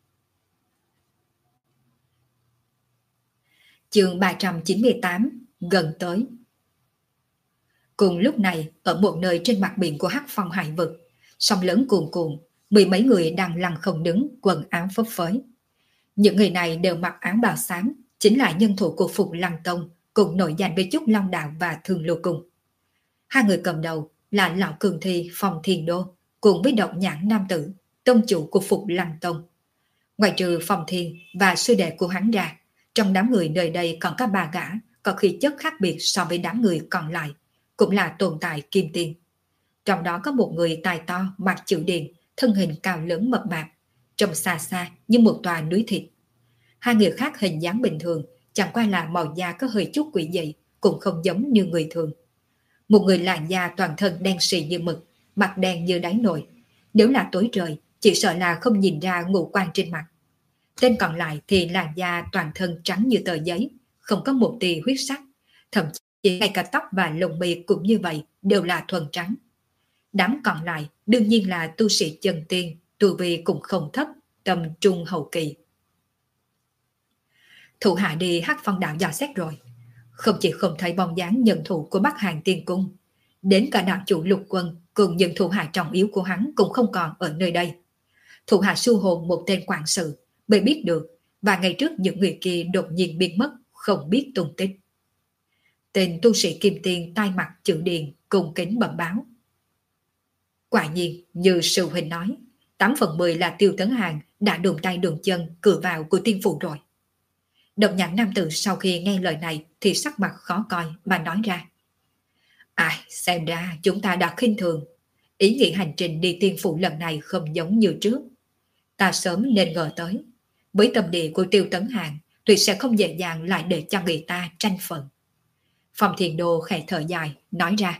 Chương ba trăm chín mươi tám, gần tới. Cùng lúc này, ở một nơi trên mặt biển của Hắc Phong hải vực, sóng lớn cuồn cuộn, mười mấy người đang lăn không đứng, quần áo phấp phới. Những người này đều mặc áo bào xám, chính là nhân thủ của Phục Lăng Tông, cùng nổi danh với Trúc Long Đạo và Thường Lưu Cung. Hai người cầm đầu là Lão Cường Thi Phong Thiên Đô, cùng với Độc Nhãn Nam Tử, tông chủ của Phục Lăng Tông. Ngoài trừ Phong Thiên và sư đệ của hắn ra, trong đám người nơi đây còn có ba gã, có khí chất khác biệt so với đám người còn lại, cũng là tồn tại kim tiên. Trong đó có một người tài to, mặt chữ điền, thân hình cao lớn mập mạp, trông xa xa như một tòa núi thịt. Hai người khác hình dáng bình thường, chẳng qua là màu da có hơi chút quỷ dị, cũng không giống như người thường. Một người làn da toàn thân đen sì như mực, mặt đen như đáy nồi. Nếu là tối trời, chỉ sợ là không nhìn ra ngũ quan trên mặt. Tên còn lại thì làn da toàn thân trắng như tờ giấy, không có một tia huyết sắc. Thậm chí ngay cả tóc và lông mi cũng như vậy, đều là thuần trắng. Đám còn lại đương nhiên là tu sĩ chân tiên, tu vi cũng không thấp, tầm trung hậu kỳ. Thủ hạ đi Hắc Phong đạo dò xét rồi, không chỉ không thấy bóng dáng nhân thủ của Bắc Hàng Tiên Cung, đến cả đạo chủ Lục Quân cùng những thủ hạ trọng yếu của hắn cũng không còn ở nơi đây. Thủ hạ su hồn một tên quản sự mới biết được, và ngày trước những người kia đột nhiên biến mất, không biết tung tích. Tên tu sĩ kim tiên tai mặt chữ điền cùng kính bẩm báo. Quả nhiên, như sư huynh nói, tám phần mười là Tiêu Tấn Hàng đã đụng tay đụng chân cửa vào của tiên phụ rồi. Độc Nhãn Nam Tử sau khi nghe lời này thì sắc mặt khó coi mà nói ra. Ai, xem ra chúng ta đã khinh thường. Ý nghĩ hành trình đi tiên phủ lần này không giống như trước. Ta sớm nên ngờ tới. Với tâm địa của Tiêu Tấn Hàng, tuyệt sẽ không dễ dàng lại để cho người ta tranh phần. Phong Thiền Đô khẽ thở dài, nói ra.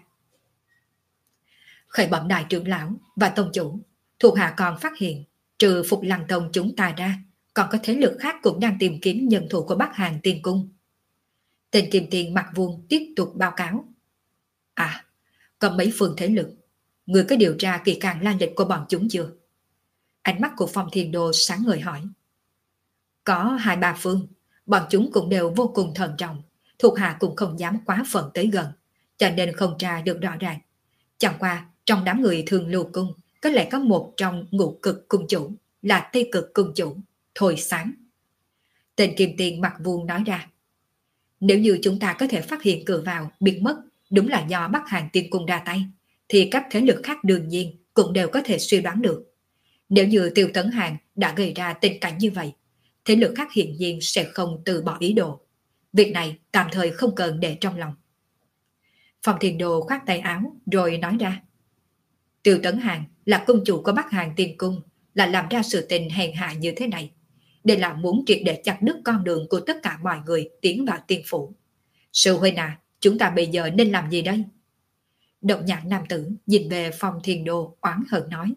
Khởi bẩm đại trưởng lão và tông chủ, thuộc hạ còn phát hiện, trừ Phục Lăng Tông chúng ta ra, còn có thế lực khác cũng đang tìm kiếm nhân thủ của Bắc Hàng Tiên Cung. Tên Kim Tiền mặt vuông tiếp tục báo cáo. À, có mấy phương thế lực, người có điều tra kỳ càng lan lịch của bọn chúng chưa? Ánh mắt của Phong Thiên Đô sáng ngời hỏi. Có hai ba phương, bọn chúng cũng đều vô cùng thận trọng, thuộc hạ cũng không dám quá phận tới gần, cho nên không tra được rõ ràng. Chẳng qua, trong đám người thường lưu cung, có lẽ có một trong ngũ cực cung chủ, là Tây cực cung chủ, Thôi Sáng. Tên Kim Tiền mặt vuông nói ra. Nếu như chúng ta có thể phát hiện cửa vào, biến mất, đúng là do Bắc Hàng Tiên Cung ra tay, thì các thế lực khác đương nhiên cũng đều có thể suy đoán được. Nếu như Tiêu Tấn Hàng đã gây ra tình cảnh như vậy, thế lực khác hiển nhiên sẽ không từ bỏ ý đồ. Việc này tạm thời không cần để trong lòng. Phong Thiên Đồ khoát tay áo rồi nói ra. Tiêu Tấn Hàng là cung chủ của Bắc Hàng Tiên Cung, là làm ra sự tình hèn hạ như thế này. Đây là muốn triệt để chặt đứt con đường của tất cả mọi người tiến vào tiên phủ. Sư huynh à, chúng ta bây giờ nên làm gì đây? Độc nhãn nam tử nhìn về Phong Thiên Đô oán hận nói.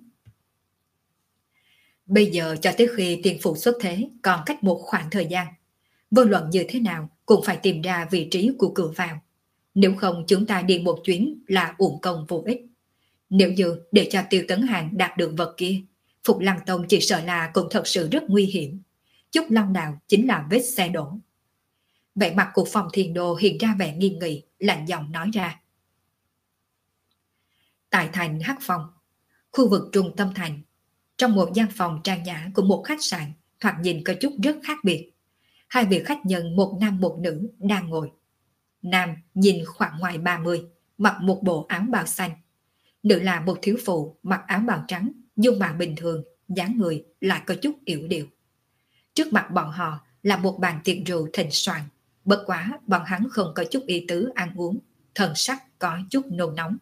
Bây giờ cho tới khi tiên phủ xuất thế còn cách một khoảng thời gian. Vô luận như thế nào cũng phải tìm ra vị trí của cửa vào. Nếu không chúng ta đi một chuyến là uổng công vô ích. Nếu như để cho Tiêu Tấn Hàng đạt được vật kia, Phục Lăng Tông chỉ sợ là cũng thật sự rất nguy hiểm. Chúc Long Đào chính là vết xe đổ. Vẻ mặt của Phong Thiên Đô hiện ra vẻ nghi nghị, lạnh giọng nói ra. Tại thành Hắc Phong, khu vực trung tâm thành, trong một gian phòng trang nhã của một khách sạn, thoạt nhìn có chút rất khác biệt. Hai vị khách nhân một nam một nữ đang ngồi. Nam nhìn khoảng ngoài ba mươi, mặc một bộ áo bào xanh. Nữ là một thiếu phụ mặc áo bào trắng, dung mạo bình thường, dáng người lại có chút yểu điệu. Trước mặt bọn họ là một bàn tiệc rượu thịnh soạn, bất quá bọn hắn không có chút ý tứ ăn uống, thần sắc có chút nôn nóng.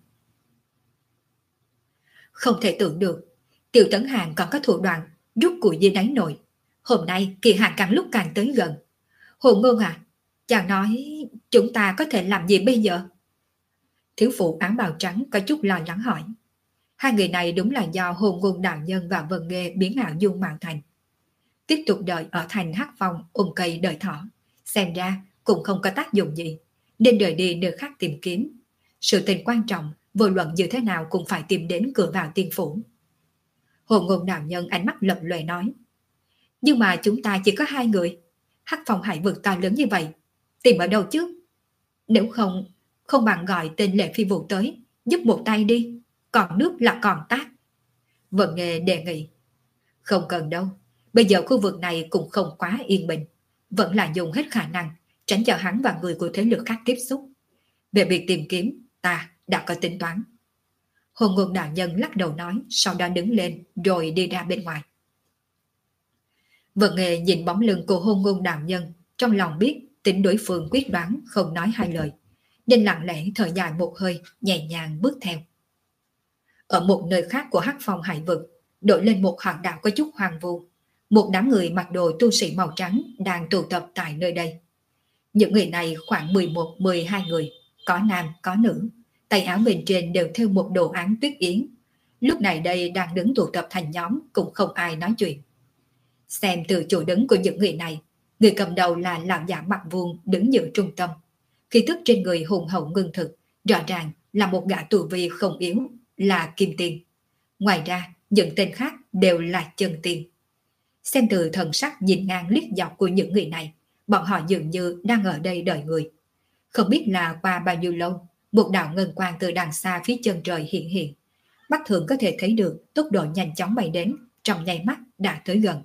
Không thể tưởng được, Tiêu Tấn Hàng còn có thủ đoạn rút củi dưới đáy nồi. Hôm nay kỳ hạn càng lúc càng tới gần. Hồ Ngôn à, chàng nói chúng ta có thể làm gì bây giờ? Thiếu phụ áo bào trắng có chút lo lắng hỏi. Hai người này đúng là do Hồ Ngôn đạo nhân và Vân Nghê biến ảo dung mạo thành. Tiếp tục đợi ở thành Hắc Phong ôm cây đợi thỏ, xem ra cũng không có tác dụng gì, nên rời đi nơi khác tìm kiếm. Sự tình quan trọng, vô luận như thế nào cũng phải tìm đến cửa vào tiên phủ. Hồ Ngôn đạo nhân ánh mắt lập lòe nói. Nhưng mà chúng ta chỉ có hai người, Hắc Phong hải vực to lớn như vậy, tìm ở đâu chứ? Nếu không, không bằng gọi tên Lệ Phi Vũ tới, giúp một tay đi, còn nước là còn tát. Vân Nghê đề nghị. Không cần đâu, bây giờ khu vực này cũng không quá yên bình, vẫn là dùng hết khả năng, tránh cho hắn và người của thế lực khác tiếp xúc. Về việc tìm kiếm, ta đã có tính toán. Hồ Ngôn đạo nhân lắc đầu nói, sau đó đứng lên rồi đi ra bên ngoài. Vân Nghê nhìn bóng lưng của Hồ Ngôn đạo nhân, trong lòng biết tính đối phương quyết đoán không nói hai lời, nên lặng lẽ thở dài một hơi, nhẹ nhàng bước theo. Ở một nơi khác của Hắc Phong hải vực, đội lên một hòn đảo có chút hoang vu. Một đám người mặc đồ tu sĩ màu trắng đang tụ tập tại nơi đây. Những người này khoảng mười một mười hai người, có nam có nữ, tay áo bên trên đều theo một đồ án tuyết yến. Lúc này đây đang đứng tụ tập thành nhóm, cũng không ai nói chuyện. Xem từ chỗ đứng của những người này, người cầm đầu là lão giả mặt vuông đứng giữa trung tâm. Khí tức trên người hùng hậu ngưng thực, rõ ràng là một gã tù vi không yếu, là Kim Tiền. Ngoài ra, những tên khác đều là chân tiền. Xem từ thần sắc nhìn ngang liếc dọc của những người này, bọn họ dường như đang ở đây đợi người. Không biết là qua bao nhiêu lâu, một đạo ngân quang từ đằng xa phía chân trời hiện hiện. Mắt thường có thể thấy được tốc độ nhanh chóng bay đến, trong nháy mắt đã tới gần.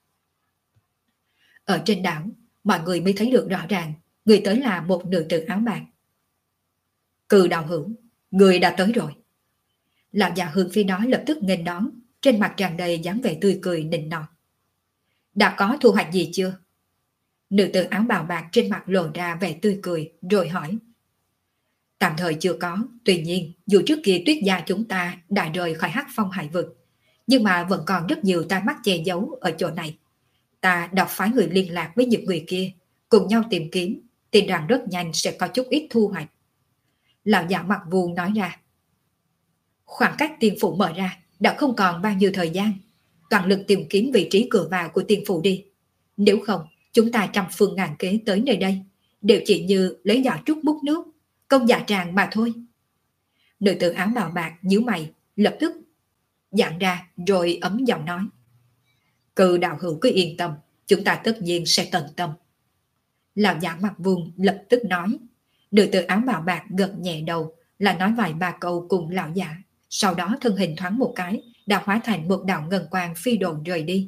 Ở trên đảo, mọi người mới thấy được rõ ràng, người tới là một nữ tử áo bạc. Cừ đạo hữu, người đã tới rồi. Lão già hướng phía đó lập tức nghênh đón, trên mặt tràn đầy dáng vẻ tươi cười nịnh nọt. Đã có thu hoạch gì chưa? Nữ tử áo bào bạc trên mặt lộ ra vẻ tươi cười rồi hỏi. Tạm thời chưa có, tuy nhiên dù trước kia Tuyết gia chúng ta đã rời khỏi Hắc Phong hải vực, nhưng mà vẫn còn rất nhiều tai mắt che giấu ở chỗ này. Ta đọc phái người liên lạc với những người kia, cùng nhau tìm kiếm, tin rằng rất nhanh sẽ có chút ít thu hoạch. Lão già mặt vuông nói ra. Khoảng cách tiên phủ mở ra đã không còn bao nhiêu thời gian, toàn lực tìm kiếm vị trí cửa vào của tiên phủ đi. Nếu không, chúng ta trăm phương ngàn kế tới nơi đây, đều chỉ như lấy giỏ trút múc nước, công dạ tràng mà thôi. Nữ tử áo bào bạc nhíu mày, lập tức dặn ra rồi ấm giọng nói. Cự đạo hữu cứ yên tâm, chúng ta tất nhiên sẽ tận tâm. Lão giả mặt vuông lập tức nói. Nữ tử áo bào bạc gật nhẹ đầu, là nói vài ba câu cùng lão giả, sau đó thân hình thoáng một cái, đã hóa thành một đạo ngân quang phi độn rời đi.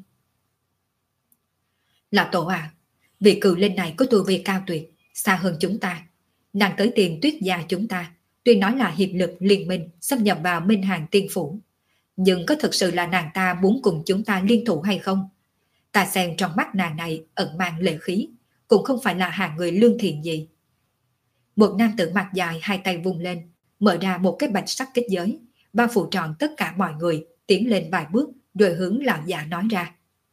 Lão tổ à, vị cự linh này có tu vi cao tuyệt, xa hơn chúng ta. Nàng tới tìm Tuyết gia chúng ta, tuy nói là hiệp lực liên minh xâm nhập vào Minh Hàng tiên phủ, nhưng có thực sự là nàng ta muốn cùng chúng ta liên thủ hay không? Ta xem trong mắt nàng này ẩn mang lệ khí, cũng không phải là hạng người lương thiện gì. Một nam tử mặt dài hai tay vung lên, mở ra một cái bạch sắc kết giới, bao phủ tròn tất cả mọi người, tiến lên vài bước rồi hướng lão già nói ra.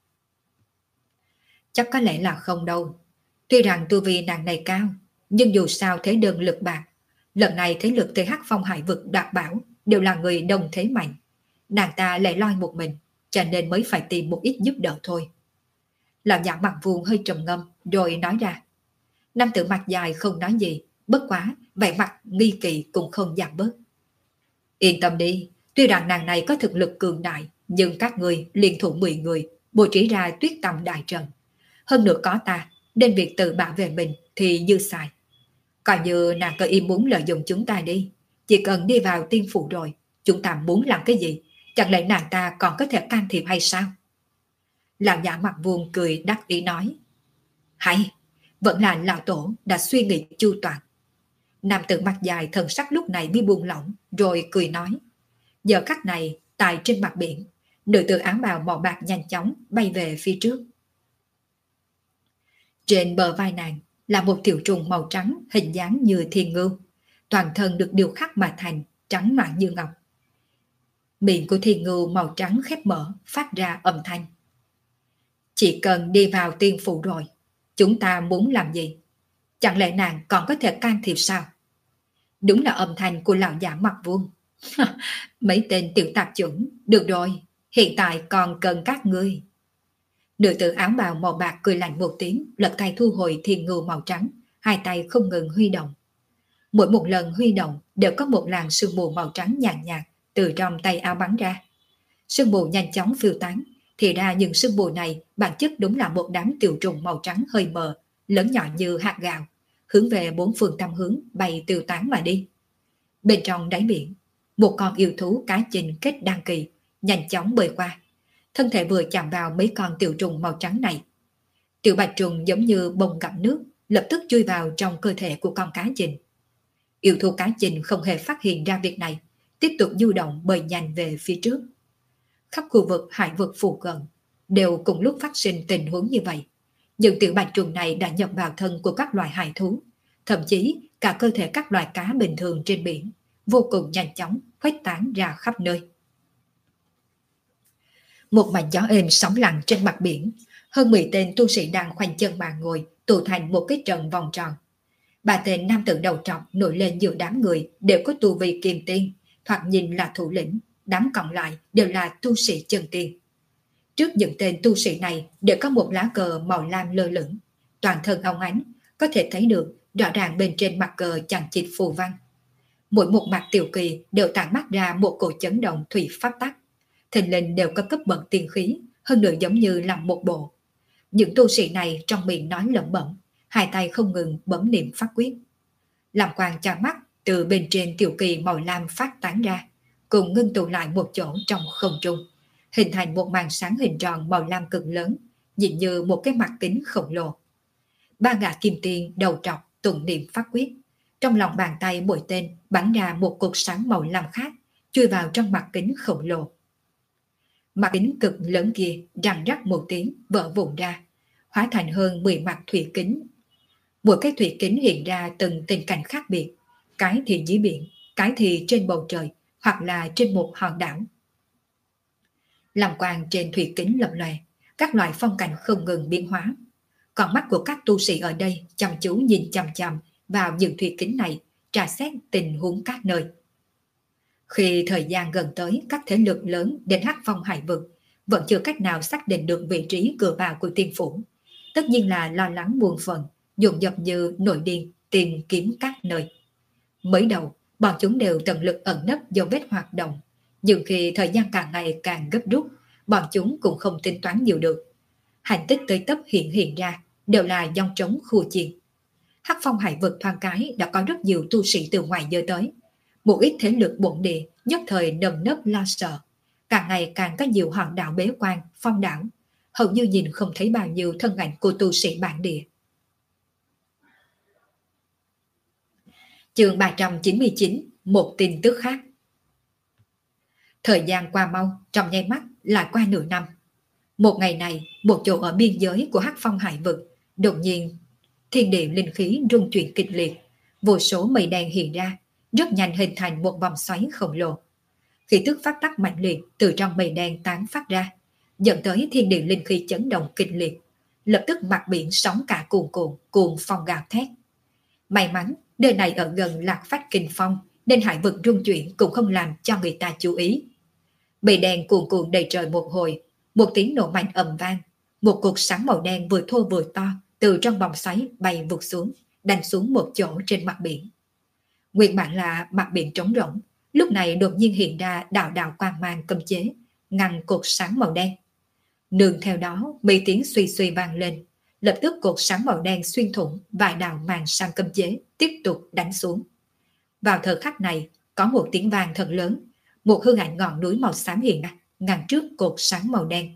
Chắc có lẽ là không đâu. Tuy rằng tu vi nàng này cao, nhưng dù sao thế đơn lực bạc. Lần này thế lực tới Hắc Phong hải vực đoạt bảo đều là người đồng thế mạnh. Nàng ta lại loi một mình, cho nên mới phải tìm một ít giúp đỡ thôi. Lão giả mặt vuông hơi trầm ngâm rồi nói ra. Nam tử mặt dài không nói gì, bất quá vẻ mặt nghi kỳ cũng không giảm bớt. Yên tâm đi, tuy rằng nàng này có thực lực cường đại, nhưng các người liên thủ mười người bố trí ra Tuyết Tầm đại trận. Hơn nữa có ta, nên việc tự bảo vệ mình thì dư xài. Coi như nàng có ý muốn lợi dụng chúng ta đi, chỉ cần đi vào tiên phủ rồi, chúng ta muốn làm cái gì, chẳng lẽ nàng ta còn có thể can thiệp hay sao? Lão giả mặt vuông cười đắc ý nói. Hay, vẫn là lão tổ đã suy nghĩ chu toàn. Nam tử mặt dài thần sắc lúc này mới buông lỏng, rồi cười nói. Giờ khắc này, tại trên mặt biển, nữ tử áo bào màu bạc nhanh chóng bay về phía trước. Trên bờ vai nàng là một tiểu trùng màu trắng hình dáng như thiên ngưu, toàn thân được điêu khắc mà thành, trắng noãn như ngọc. Miệng của thiên ngưu màu trắng khép mở, phát ra âm thanh. Chỉ cần đi vào tiên phủ rồi, chúng ta muốn làm gì? Chẳng lẽ nàng còn có thể can thiệp sao? Đúng là âm thanh của lão giả mặt vuông. Mấy tên tiểu tạp chủng, được rồi, hiện tại còn cần các ngươi. Nữ tử áo bào màu bạc cười lạnh một tiếng, lật tay thu hồi thiên ngưu màu trắng, hai tay không ngừng huy động. Mỗi một lần huy động đều có một làn sương mù màu trắng nhàn nhạt, nhạt từ trong tay áo bắn ra. Sương mù nhanh chóng phiêu tán, thì ra những sương mù này bản chất đúng là một đám tiểu trùng màu trắng hơi mờ, lớn nhỏ như hạt gạo, hướng về bốn phương tám hướng bay tiêu tán mà đi. Bên trong đáy biển, một con yêu thú cá chình kết đăng kỳ nhanh chóng bơi qua, thân thể vừa chạm vào mấy con tiểu trùng màu trắng này. Tiểu bạch trùng giống như bông gặp nước, lập tức chui vào trong cơ thể của con cá chình. Yêu thú cá chình không hề phát hiện ra việc này, tiếp tục du động bơi nhanh về phía trước. Khắp khu vực hải vực phụ cận đều cùng lúc phát sinh tình huống như vậy. Những tiểu bạch trùng này đã nhập vào thân của các loài hải thú, thậm chí cả cơ thể các loài cá bình thường trên biển, vô cùng nhanh chóng khuếch tán ra khắp nơi. Một màn gió êm sóng lặng trên mặt biển, hơn mười tên tu sĩ đang khoanh chân mà ngồi, tụ thành một cái trận vòng tròn. Ba tên nam tử đầu trọc nổi lên giữa đám người đều có tu vi kim tiên, thoạt nhìn là thủ lĩnh, đám còn lại đều là tu sĩ chân tiên. Trước những tên tu sĩ này đều có một lá cờ màu lam lơ lửng, toàn thân óng ánh, có thể thấy được rõ ràng bên trên mặt cờ chằng chịt phù văn. Mỗi một mặt tiểu kỳ đều tản mắt ra một cổ chấn động thủy pháp tắc, thình lình đều có cấp bậc tiên khí, hơn nữa giống như làm một bộ. Những tu sĩ này trong miệng nói lẩm bẩm, hai tay không ngừng bấm niệm pháp quyết. Làm quang cho mắt từ bên trên tiểu kỳ màu lam phát tán ra, cùng ngưng tụ lại một chỗ trong không trung, hình thành một màn sáng hình tròn màu lam cực lớn, nhìn như một cái mặt kính khổng lồ. Ba gã kim tiên đầu trọc tụng niệm pháp quyết, trong lòng bàn tay mỗi tên bắn ra một cột sáng màu lam khác, chui vào trong mặt kính khổng lồ. Mặt kính cực lớn kia răng rắc một tiếng vỡ vụn ra, hóa thành hơn mười mặt thủy kính. Mỗi cái thủy kính hiện ra từng tình cảnh khác biệt, cái thì dưới biển, cái thì trên bầu trời, hoặc là trên một hòn đảo. Lam quang trên thủy kính lập lòe, các loại phong cảnh không ngừng biến hóa. Con mắt của các tu sĩ ở đây chăm chú nhìn chằm chằm vào những thủy kính này, tra xét tình huống các nơi. Khi thời gian gần tới, các thế lực lớn đến Hắc Phong hải vực vẫn chưa cách nào xác định được vị trí cửa vào của tiên phủ. Tất nhiên là lo lắng muôn phần, dồn dập như nổi điên tìm kiếm các nơi. Mới đầu, bọn chúng đều tận lực ẩn nấp dấu vết hoạt động, nhưng khi thời gian càng ngày càng gấp rút, bọn chúng cũng không tính toán nhiều được. Hành tích tới tấp hiện hiện ra đều là dòng trống khu chiên. Hắc Phong hải vực thoáng cái đã có rất nhiều tu sĩ từ ngoài giới tới. Một ít thế lực bổn địa nhất thời nơm nớp lo sợ. Càng ngày càng có nhiều hòn đảo bế quan, phong đảo. Hầu như nhìn không thấy bao nhiêu thân ảnh của tu sĩ bản địa. Chương ba trăm chín mươi chín, một tin tức khác. Thời gian qua mau, trong nháy mắt lại qua nửa năm. Một ngày này, một chỗ ở biên giới của Hắc Phong hải vực, đột nhiên thiên địa linh khí rung chuyển kịch liệt, vô số mây đen hiện ra, rất nhanh hình thành một vòng xoáy khổng lồ. Khí tức phát tắc mạnh liệt từ trong mây đen tán phát ra, dẫn tới thiên địa linh khí chấn động kịch liệt, lập tức mặt biển sóng cả cuồn cuộn, cuồng phong gào thét. May mắn, nơi này ở gần Lạc Phách Kinh Phong, nên hải vực rung chuyển cũng không làm cho người ta chú ý. Mây đen cuồn cuộn đầy trời một hồi, một tiếng nổ mạnh ầm vang, một cột sáng màu đen vừa thô vừa to từ trong vòng xoáy bay vụt xuống, đánh xuống một chỗ trên mặt biển. Nguyên bản là mặt biển trống rỗng, lúc này đột nhiên hiện ra đạo đạo quang mang cấm chế, ngăn cột sáng màu đen. Nương theo đó, mấy tiếng suy suy vang lên, lập tức cột sáng màu đen xuyên thủng vài đạo màn sang cấm chế, tiếp tục đánh xuống. Vào thời khắc này, có một tiếng vang thật lớn, một hư ảnh ngọn núi màu xám hiện ra, ngăn trước cột sáng màu đen.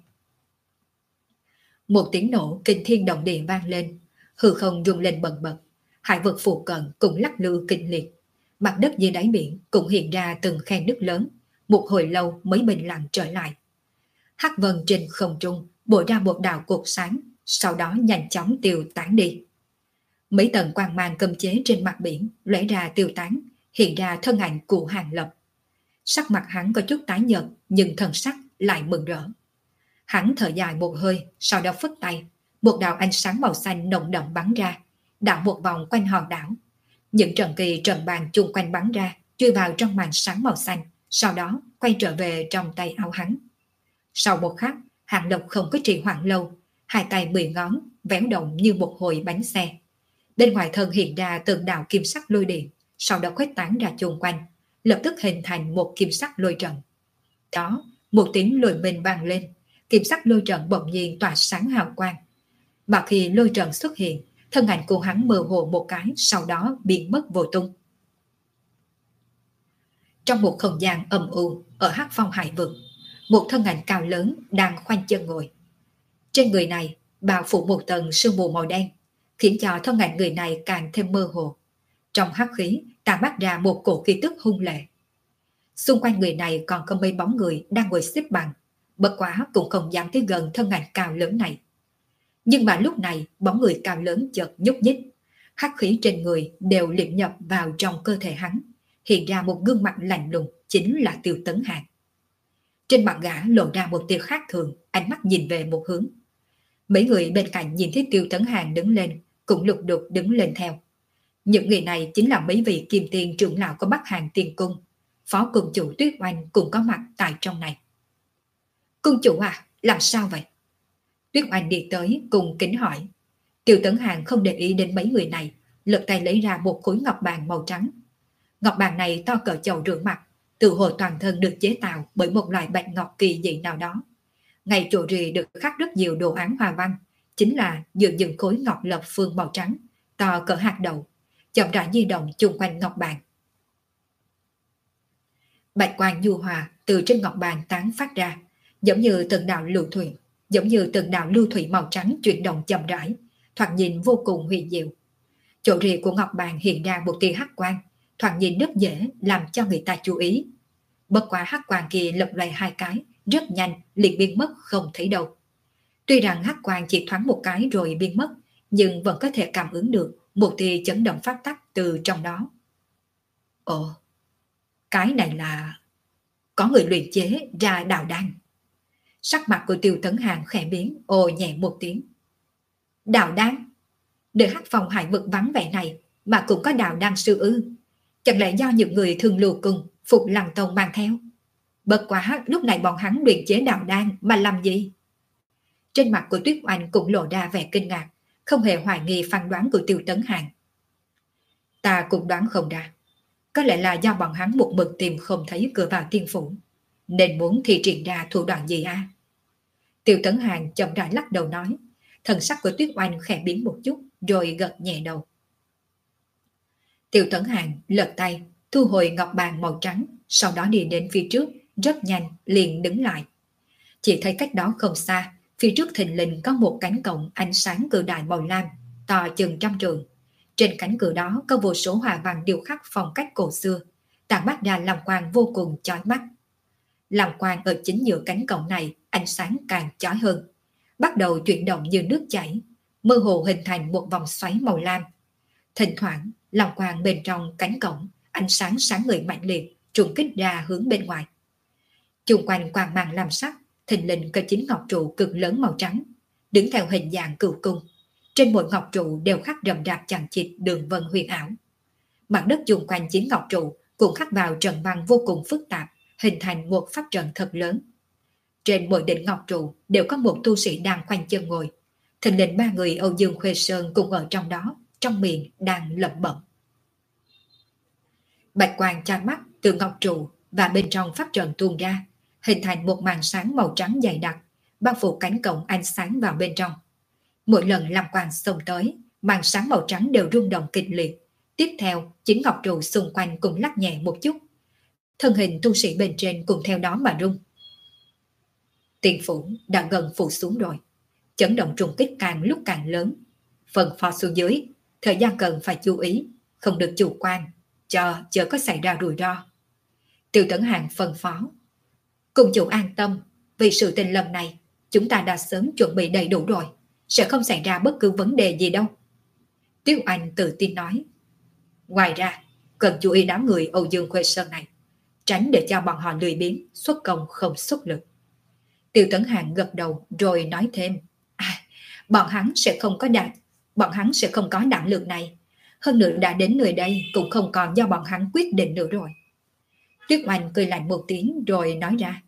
Một tiếng nổ kinh thiên động địa vang lên, hư không rung lên bần bật, hải vực phụ cận cũng lắc lư kinh liệt. Mặt đất dưới đáy biển cũng hiện ra từng khe nứt lớn, một hồi lâu mới bình lặng trở lại. Hắc vân trên không trung bổ ra một đạo cột sáng, sau đó nhanh chóng tiêu tán đi. Mấy tầng quang mang cấm chế trên mặt biển lóe ra tiêu tán, hiện ra thân ảnh của Hàng Lập. Sắc mặt hắn có chút tái nhợt, nhưng thần sắc lại mừng rỡ. Hắn thở dài một hơi, sau đó phất tay, một đạo ánh sáng màu xanh nồng đậm bắn ra, đảo một vòng quanh hòn đảo. Những trận kỳ trận bàn chung quanh bắn ra, chui vào trong màn sáng màu xanh, sau đó quay trở về trong tay áo hắn. Sau một khắc, Hàng Lập không có trì hoãn lâu, hai tay mười ngón véo động như một hồi bánh xe. Bên ngoài thân hiện ra từng đạo kim sắc lôi điện, sau đó khuếch tán ra chung quanh, lập tức hình thành một kim sắc lôi trận. Đó, một tiếng lôi minh vang lên, kim sắc lôi trận bỗng nhiên tỏa sáng hào quang. Mà khi lôi trận xuất hiện, thân ảnh của hắn mơ hồ một cái, sau đó biến mất vô tung. Trong một không gian âm u ở Hắc Phong hải vực, một thân ảnh cao lớn đang khoanh chân ngồi. Trên người này bao phủ một tầng sương mù màu đen, khiến cho thân ảnh người này càng thêm mơ hồ. Trong hắc khí tản mát ra một cổ khí tức hung lệ. Xung quanh người này còn có mấy bóng người đang ngồi xếp bằng, bất quá cũng không dám tới gần thân ảnh cao lớn này. Nhưng mà lúc này bóng người cao lớn chợt nhúc nhích, hắc khí trên người đều liệm nhập vào trong cơ thể hắn, hiện ra một gương mặt lạnh lùng, chính là Tiêu Tấn Hàn. Trên mặt gã lộ ra một tia khác thường, ánh mắt nhìn về một hướng. Mấy người bên cạnh nhìn thấy Tiêu Tấn Hàn đứng lên, cũng lục đục đứng lên theo. Những người này chính là mấy vị kim tiền trưởng lão của Bắc Hàn Tiên Cung. Phó cung chủ Tuyết Oanh cũng có mặt tại trong này. Cung chủ à, làm sao vậy? Tuyết Oanh đi tới cùng kính hỏi. Tiêu Tấn Hàn không để ý đến mấy người này, lật tay lấy ra một khối ngọc bàn màu trắng. Ngọc bàn này to cỡ chậu rửa mặt, tự hồ toàn thân được chế tạo bởi một loại bạch ngọc kỳ dị nào đó. Ngay chỗ rì được khắc rất nhiều đồ án hoa văn, chính là dựng dựng khối ngọc lập phương màu trắng, to cỡ hạt đậu, chậm rãi di động chung quanh ngọc bàn. Bạch quang nhu hòa từ trên ngọc bàn tán phát ra, giống như từng đạo lưu thủy, giống như từng đạo lưu thủy màu trắng chuyển động chậm rãi, thoạt nhìn vô cùng huyền diệu. Chỗ rì của ngọc bàn hiện ra một tia hắc quang, thoạt nhìn rất dễ làm cho người ta chú ý. Bất quá hắc quang kia lập loè hai cái, rất nhanh liền biến mất không thấy đâu. Tuy rằng hắc quang chỉ thoáng một cái rồi biến mất, nhưng vẫn có thể cảm ứng được một tia chấn động phát tắc từ trong đó. Ồ, cái này là... Có người luyện chế ra đạo đan. Sắc mặt của Tiêu Tấn Hàng khẽ biến, ồ nhẹ một tiếng. Đạo đan? Nơi hắc phong hải vực vắng vẻ này mà cũng có đạo đan sư ư? Chẳng lẽ do những người thường lưu cùng Phục Lăng Tông mang theo? Bất quá lúc này bọn hắn luyện chế đạo đan mà làm gì? Trên mặt của Tuyết Oanh cũng lộ ra vẻ kinh ngạc, không hề hoài nghi phán đoán của Tiêu Tấn Hàng. Ta cũng đoán không ra. Có lẽ là do bọn hắn một mực tìm không thấy cửa vào tiên phủ, nên muốn thi triển ra thủ đoạn gì à? Tiêu Tấn Hàng chậm rãi lắc đầu nói. Thần sắc của Tuyết Oanh khẽ biến một chút, rồi gật nhẹ đầu. Tiêu Tấn Hàng lật tay, thu hồi ngọc bàn màu trắng, sau đó đi đến phía trước, rất nhanh, liền đứng lại. Chỉ thấy cách đó không xa, phía trước thình lình có một cánh cổng ánh sáng cự đại màu lam, to chừng trăm trường. Trên cánh cửa đó có vô số hoa văn điêu khắc phong cách cổ xưa, tản mát ra làm quang vô cùng chói mắt. Làm quang ở chính giữa cánh cổng này, ánh sáng càng chói hơn, bắt đầu chuyển động như nước chảy, mơ hồ hình thành một vòng xoáy màu lam. Thỉnh thoảng, làm quang bên trong cánh cổng, ánh sáng sáng ngời mạnh liệt, trùng kích ra hướng bên ngoài. Chung quanh quang mang lam sắc, thình lình có chín ngọc trụ cực lớn màu trắng, đứng theo hình dạng cửu cung. Trên mỗi ngọc trụ đều khắc rậm rạp chằng chịt đường vân huyền ảo. Mặt đất chung quanh chín ngọc trụ cũng khắc vào trận văn vô cùng phức tạp, hình thành một pháp trận thật lớn. Trên mỗi đỉnh ngọc trụ đều có một tu sĩ đang khoanh chân ngồi. Thình lình ba người Âu Dương Khuê Sơn cùng ở trong đó, trong miệng đang lẩm bẩm. Bạch quang chói mắt từ ngọc trụ và bên trong pháp trận tuôn ra, hình thành một màn sáng màu trắng dày đặc, bao phủ cánh cổng ánh sáng vào bên trong. Mỗi lần làm quang xông tới, màn sáng màu trắng đều rung động kịch liệt. Tiếp theo, chính ngọc trụ xung quanh cũng lắc nhẹ một chút. Thân hình tu sĩ bên trên cùng theo đó mà rung. Tiền phủ đã gần phủ xuống rồi. Chấn động trùng kích càng lúc càng lớn. Phần phò xuống dưới, thời gian cần phải chú ý, không được chủ quan, cho chớ có xảy ra rủi ro. Tiêu Tấn Hàng phân phó. Cùng chủ an tâm, vì sự tình lần này, chúng ta đã sớm chuẩn bị đầy đủ rồi, sẽ không xảy ra bất cứ vấn đề gì đâu. Tiếu Anh tự tin nói. Ngoài ra, cần chú ý đám người Âu Dương Khuê Sơn này, tránh để cho bọn họ lười biếng, xuất công không xuất lực. Tiêu Tấn Hàng gật đầu rồi nói thêm. À, bọn hắn sẽ không có đạt, bọn hắn sẽ không có đảm lượng này. Hơn nữa đã đến nơi đây cũng không còn do bọn hắn quyết định nữa rồi. Tuyết Oanh cười lạnh một tiếng rồi nói ra.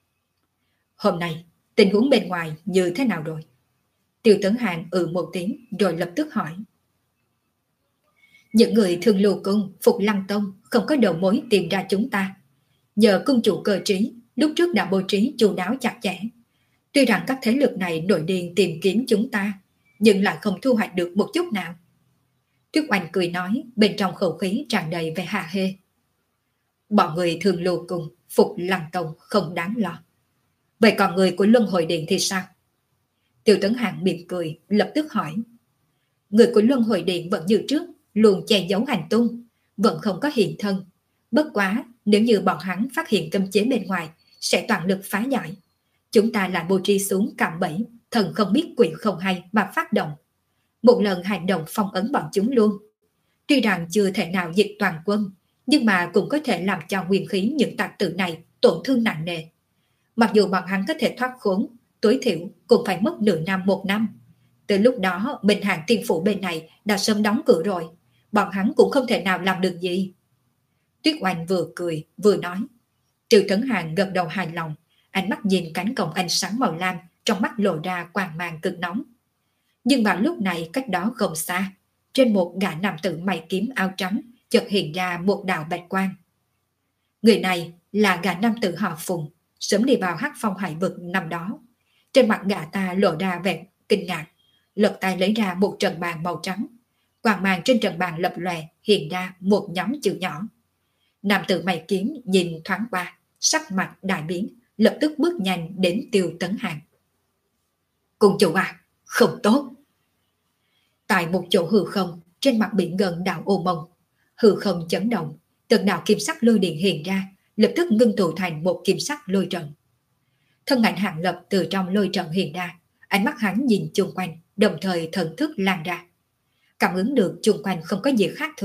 Hôm nay, tình huống bên ngoài như thế nào rồi? Tiêu Tấn Hàng ừ một tiếng rồi lập tức hỏi. Những người thường lưu cung Phục Lăng Tông không có đầu mối tìm ra chúng ta. Nhờ cung chủ cơ trí, lúc trước đã bố trí chu đáo chặt chẽ. Tuy rằng các thế lực này nổi điên tìm kiếm chúng ta, nhưng lại không thu hoạch được một chút nào. Tuyết Oanh cười nói, bên trong khẩu khí tràn đầy vẻ hạ hê. Bọn người thường lưu cung Phục Lăng Tông không đáng lo. Vậy còn người của Luân Hồi Điện thì sao? Tiêu Tấn Hàng mỉm cười, lập tức hỏi. Người của Luân Hồi Điện vẫn như trước, luôn che giấu hành tung, vẫn không có hiện thân. Bất quá, nếu như bọn hắn phát hiện cấm chế bên ngoài, sẽ toàn lực phá giải. Chúng ta lại bố trí xuống cạm bẫy, thần không biết quỷ không hay mà phát động. Một lần hành động phong ấn bọn chúng luôn. Tuy rằng chưa thể nào diệt toàn quân, nhưng mà cũng có thể làm cho nguyên khí những tạc tử này tổn thương nặng nề. Mặc dù bọn hắn có thể thoát khốn, tối thiểu cũng phải mất nửa năm một năm. Từ lúc đó, Bình Hàng Tiên Phủ bên này đã sớm đóng cửa rồi. Bọn hắn cũng không thể nào làm được gì. Tuyết Oanh vừa cười, vừa nói. Tiêu Tấn Hàng gật đầu hài lòng, ánh mắt nhìn cánh cổng ánh sáng màu lam, trong mắt lộ ra quang mang cực nóng. Nhưng mà lúc này cách đó không xa, trên một gã nam tử mày kiếm áo trắng, chợt hiện ra một đạo bạch quang. Người này là gã nam tử họ Phùng, sớm đi vào hắc phong hải vực năm đó. Trên mặt gã ta lộ ra vẻ kinh ngạc, lật tay lấy ra một trận bàn màu trắng. Quang mang trên trận bàn lập lòe hiện ra một nhóm chữ nhỏ. Nam tử mày kiếm nhìn thoáng qua, sắc mặt đại biến, lập tức bước nhanh đến Tiêu Tấn Hàng. Cùng chủ à, không tốt. Tại một chỗ hư không, trên mặt biển gần đảo Ô Mông, hư không chấn động, từng đạo kim sắc lôi điện hiện ra, lập tức ngưng tụ thành một kim sắc lôi trận. Thân ảnh Hạng Lập từ trong lôi trận hiện ra, ánh mắt hắn nhìn chung quanh, đồng thời thần thức lan ra. Cảm ứng được chung quanh không có gì khác thường,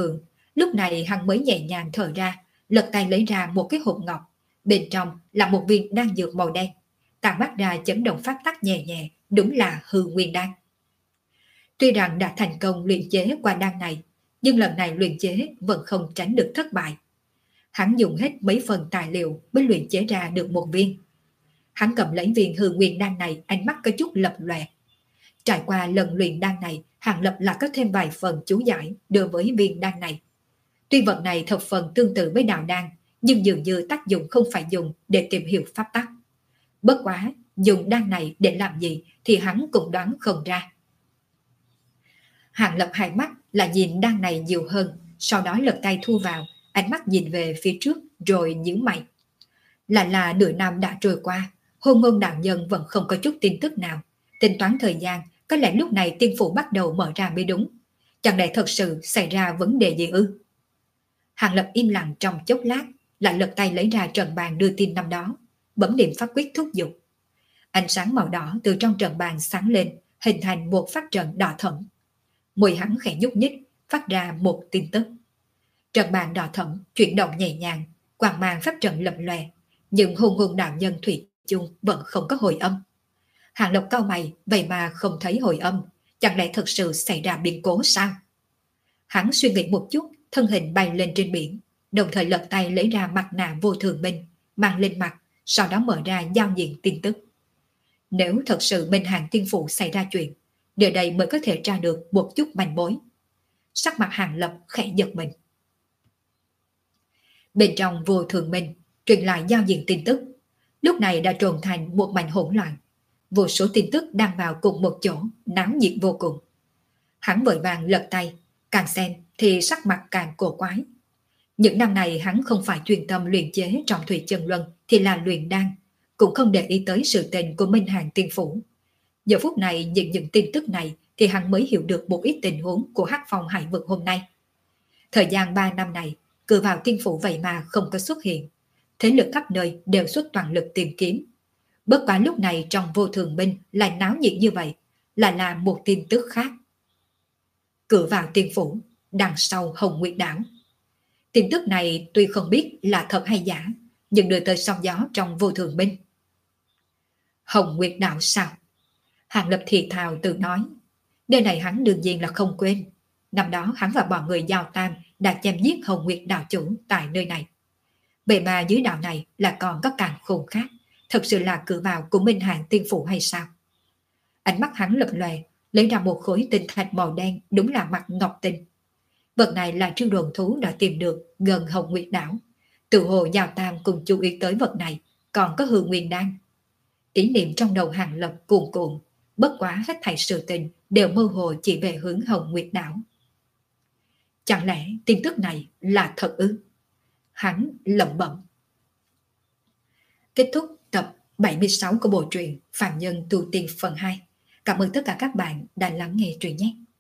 Lúc này hắn mới nhẹ nhàng thở ra, lật tay lấy ra một cái hộp ngọc. Bên trong là một viên đan dược màu đen, tàn mắt ra chấn động phát tắc nhẹ nhẹ, đúng là hư nguyên đan. Tuy rằng đã thành công luyện chế qua đan này, nhưng lần này luyện chế vẫn không tránh được thất bại. Hắn dùng hết mấy phần tài liệu mới luyện chế ra được một viên. Hắn cầm lấy viên hư nguyên đan này, ánh mắt có chút lập lòe. Trải qua lần luyện đan này, Hàng Lập lại có thêm vài phần chú giải đối với viên đan này. Tuy vật này thập phần tương tự với đạo đan, nhưng dường như tác dụng không phải dùng để tìm hiểu pháp tắc. Bất quá, dùng đan này để làm gì thì hắn cũng đoán không ra. Hàng Lập hai mắt là nhìn đan này nhiều hơn, sau đó lật tay thu vào, ánh mắt nhìn về phía trước rồi nhíu mày. Là là nửa năm đã trôi qua, hôn ngôn đạo nhân vẫn không có chút tin tức nào. Tính toán thời gian, có lẽ lúc này tiên phủ bắt đầu mở ra mới đúng. Chẳng lẽ thật sự xảy ra vấn đề gì ư? Hàng Lập im lặng trong chốc lát, lại lật tay lấy ra trận bàn đưa tin năm đó, bấm niệm pháp quyết thúc giục. Ánh sáng màu đỏ từ trong trận bàn sáng lên, hình thành một pháp trận đỏ thẫm. Môi hắn khẽ nhúc nhích, phát ra một tin tức. Trận bàn đỏ thẫm chuyển động nhẹ nhàng, quang mang pháp trận lập lòe, nhưng hôn ngôn đạo nhân thủy chung vẫn không có hồi âm. Hàng Lập cau mày, vậy mà không thấy hồi âm, chẳng lẽ thật sự xảy ra biến cố sao? Hắn suy nghĩ một chút, thân hình bay lên trên biển, đồng thời lật tay lấy ra mặt nạ vô thường minh, mang lên mặt, sau đó mở ra giao diện tin tức. Nếu thật sự Minh Hàng Tiên Phụ xảy ra chuyện, giờ đây mới có thể tra được một chút manh mối. Sắc mặt Hàng Lập khẽ giật mình. Bên trong vô thường minh truyền lại giao diện tin tức, lúc này đã trộn thành một mảnh hỗn loạn. Vô số tin tức đang vào cùng một chỗ, náo nhiệt vô cùng. Hắn vội vàng lật tay, càng xem thì sắc mặt càng cổ quái. Những năm này hắn không phải chuyên tâm luyện chế trọng thủy chân luân thì là luyện đan, cũng không để ý tới sự tình của Minh Hàng Tiên Phủ. Giờ phút này nhìn những tin tức này thì hắn mới hiểu được một ít tình huống của Hắc Phong Hải Vực hôm nay. Thời gian ba năm này, cửa vào tiên phủ vậy mà không có xuất hiện. Thế lực khắp nơi đều xuất toàn lực tìm kiếm. Bất quá lúc này trong vô thường minh lại náo nhiệt như vậy, lại là một tin tức khác. Cửa vào tiên phủ, đằng sau Hồng Nguyệt Đảo. Tin tức này tuy không biết là thật hay giả, nhưng đưa tới sóng gió trong vô thường minh. Hồng Nguyệt Đảo sao? Hàng Lập thì thào tự nói. Nơi này hắn đương nhiên là không quên. Năm đó hắn và bọn người Giao Tam đã chém giết Hồng Nguyệt Đạo chủ tại nơi này. Vậy mà dưới đạo này là còn có càng khôn khác. Thật sự là cửa vào của Minh Hàng Tiên Phủ hay sao? Ánh mắt hắn lập lòe, lấy ra một khối tinh thạch màu đen, đúng là mặt ngọc tinh. Vật này là trư đồn thú đã tìm được gần Hồng Nguyệt Đảo. Tự hồ Giao Tam cùng chú ý tới vật này, còn có hư nguyên đan. Ý niệm trong đầu Hàng Lập cuồn cuộn, bất quá hết thảy sự tình đều mơ hồ chỉ về hướng Hồng Nguyệt Đảo. Chẳng lẽ tin tức này là thật ư? Hắn lẩm bẩm. Kết thúc tập bảy mươi sáu của bộ truyện Phàm Nhân Tu Tiên phần hai. Cảm ơn tất cả các bạn đã lắng nghe truyện nhé.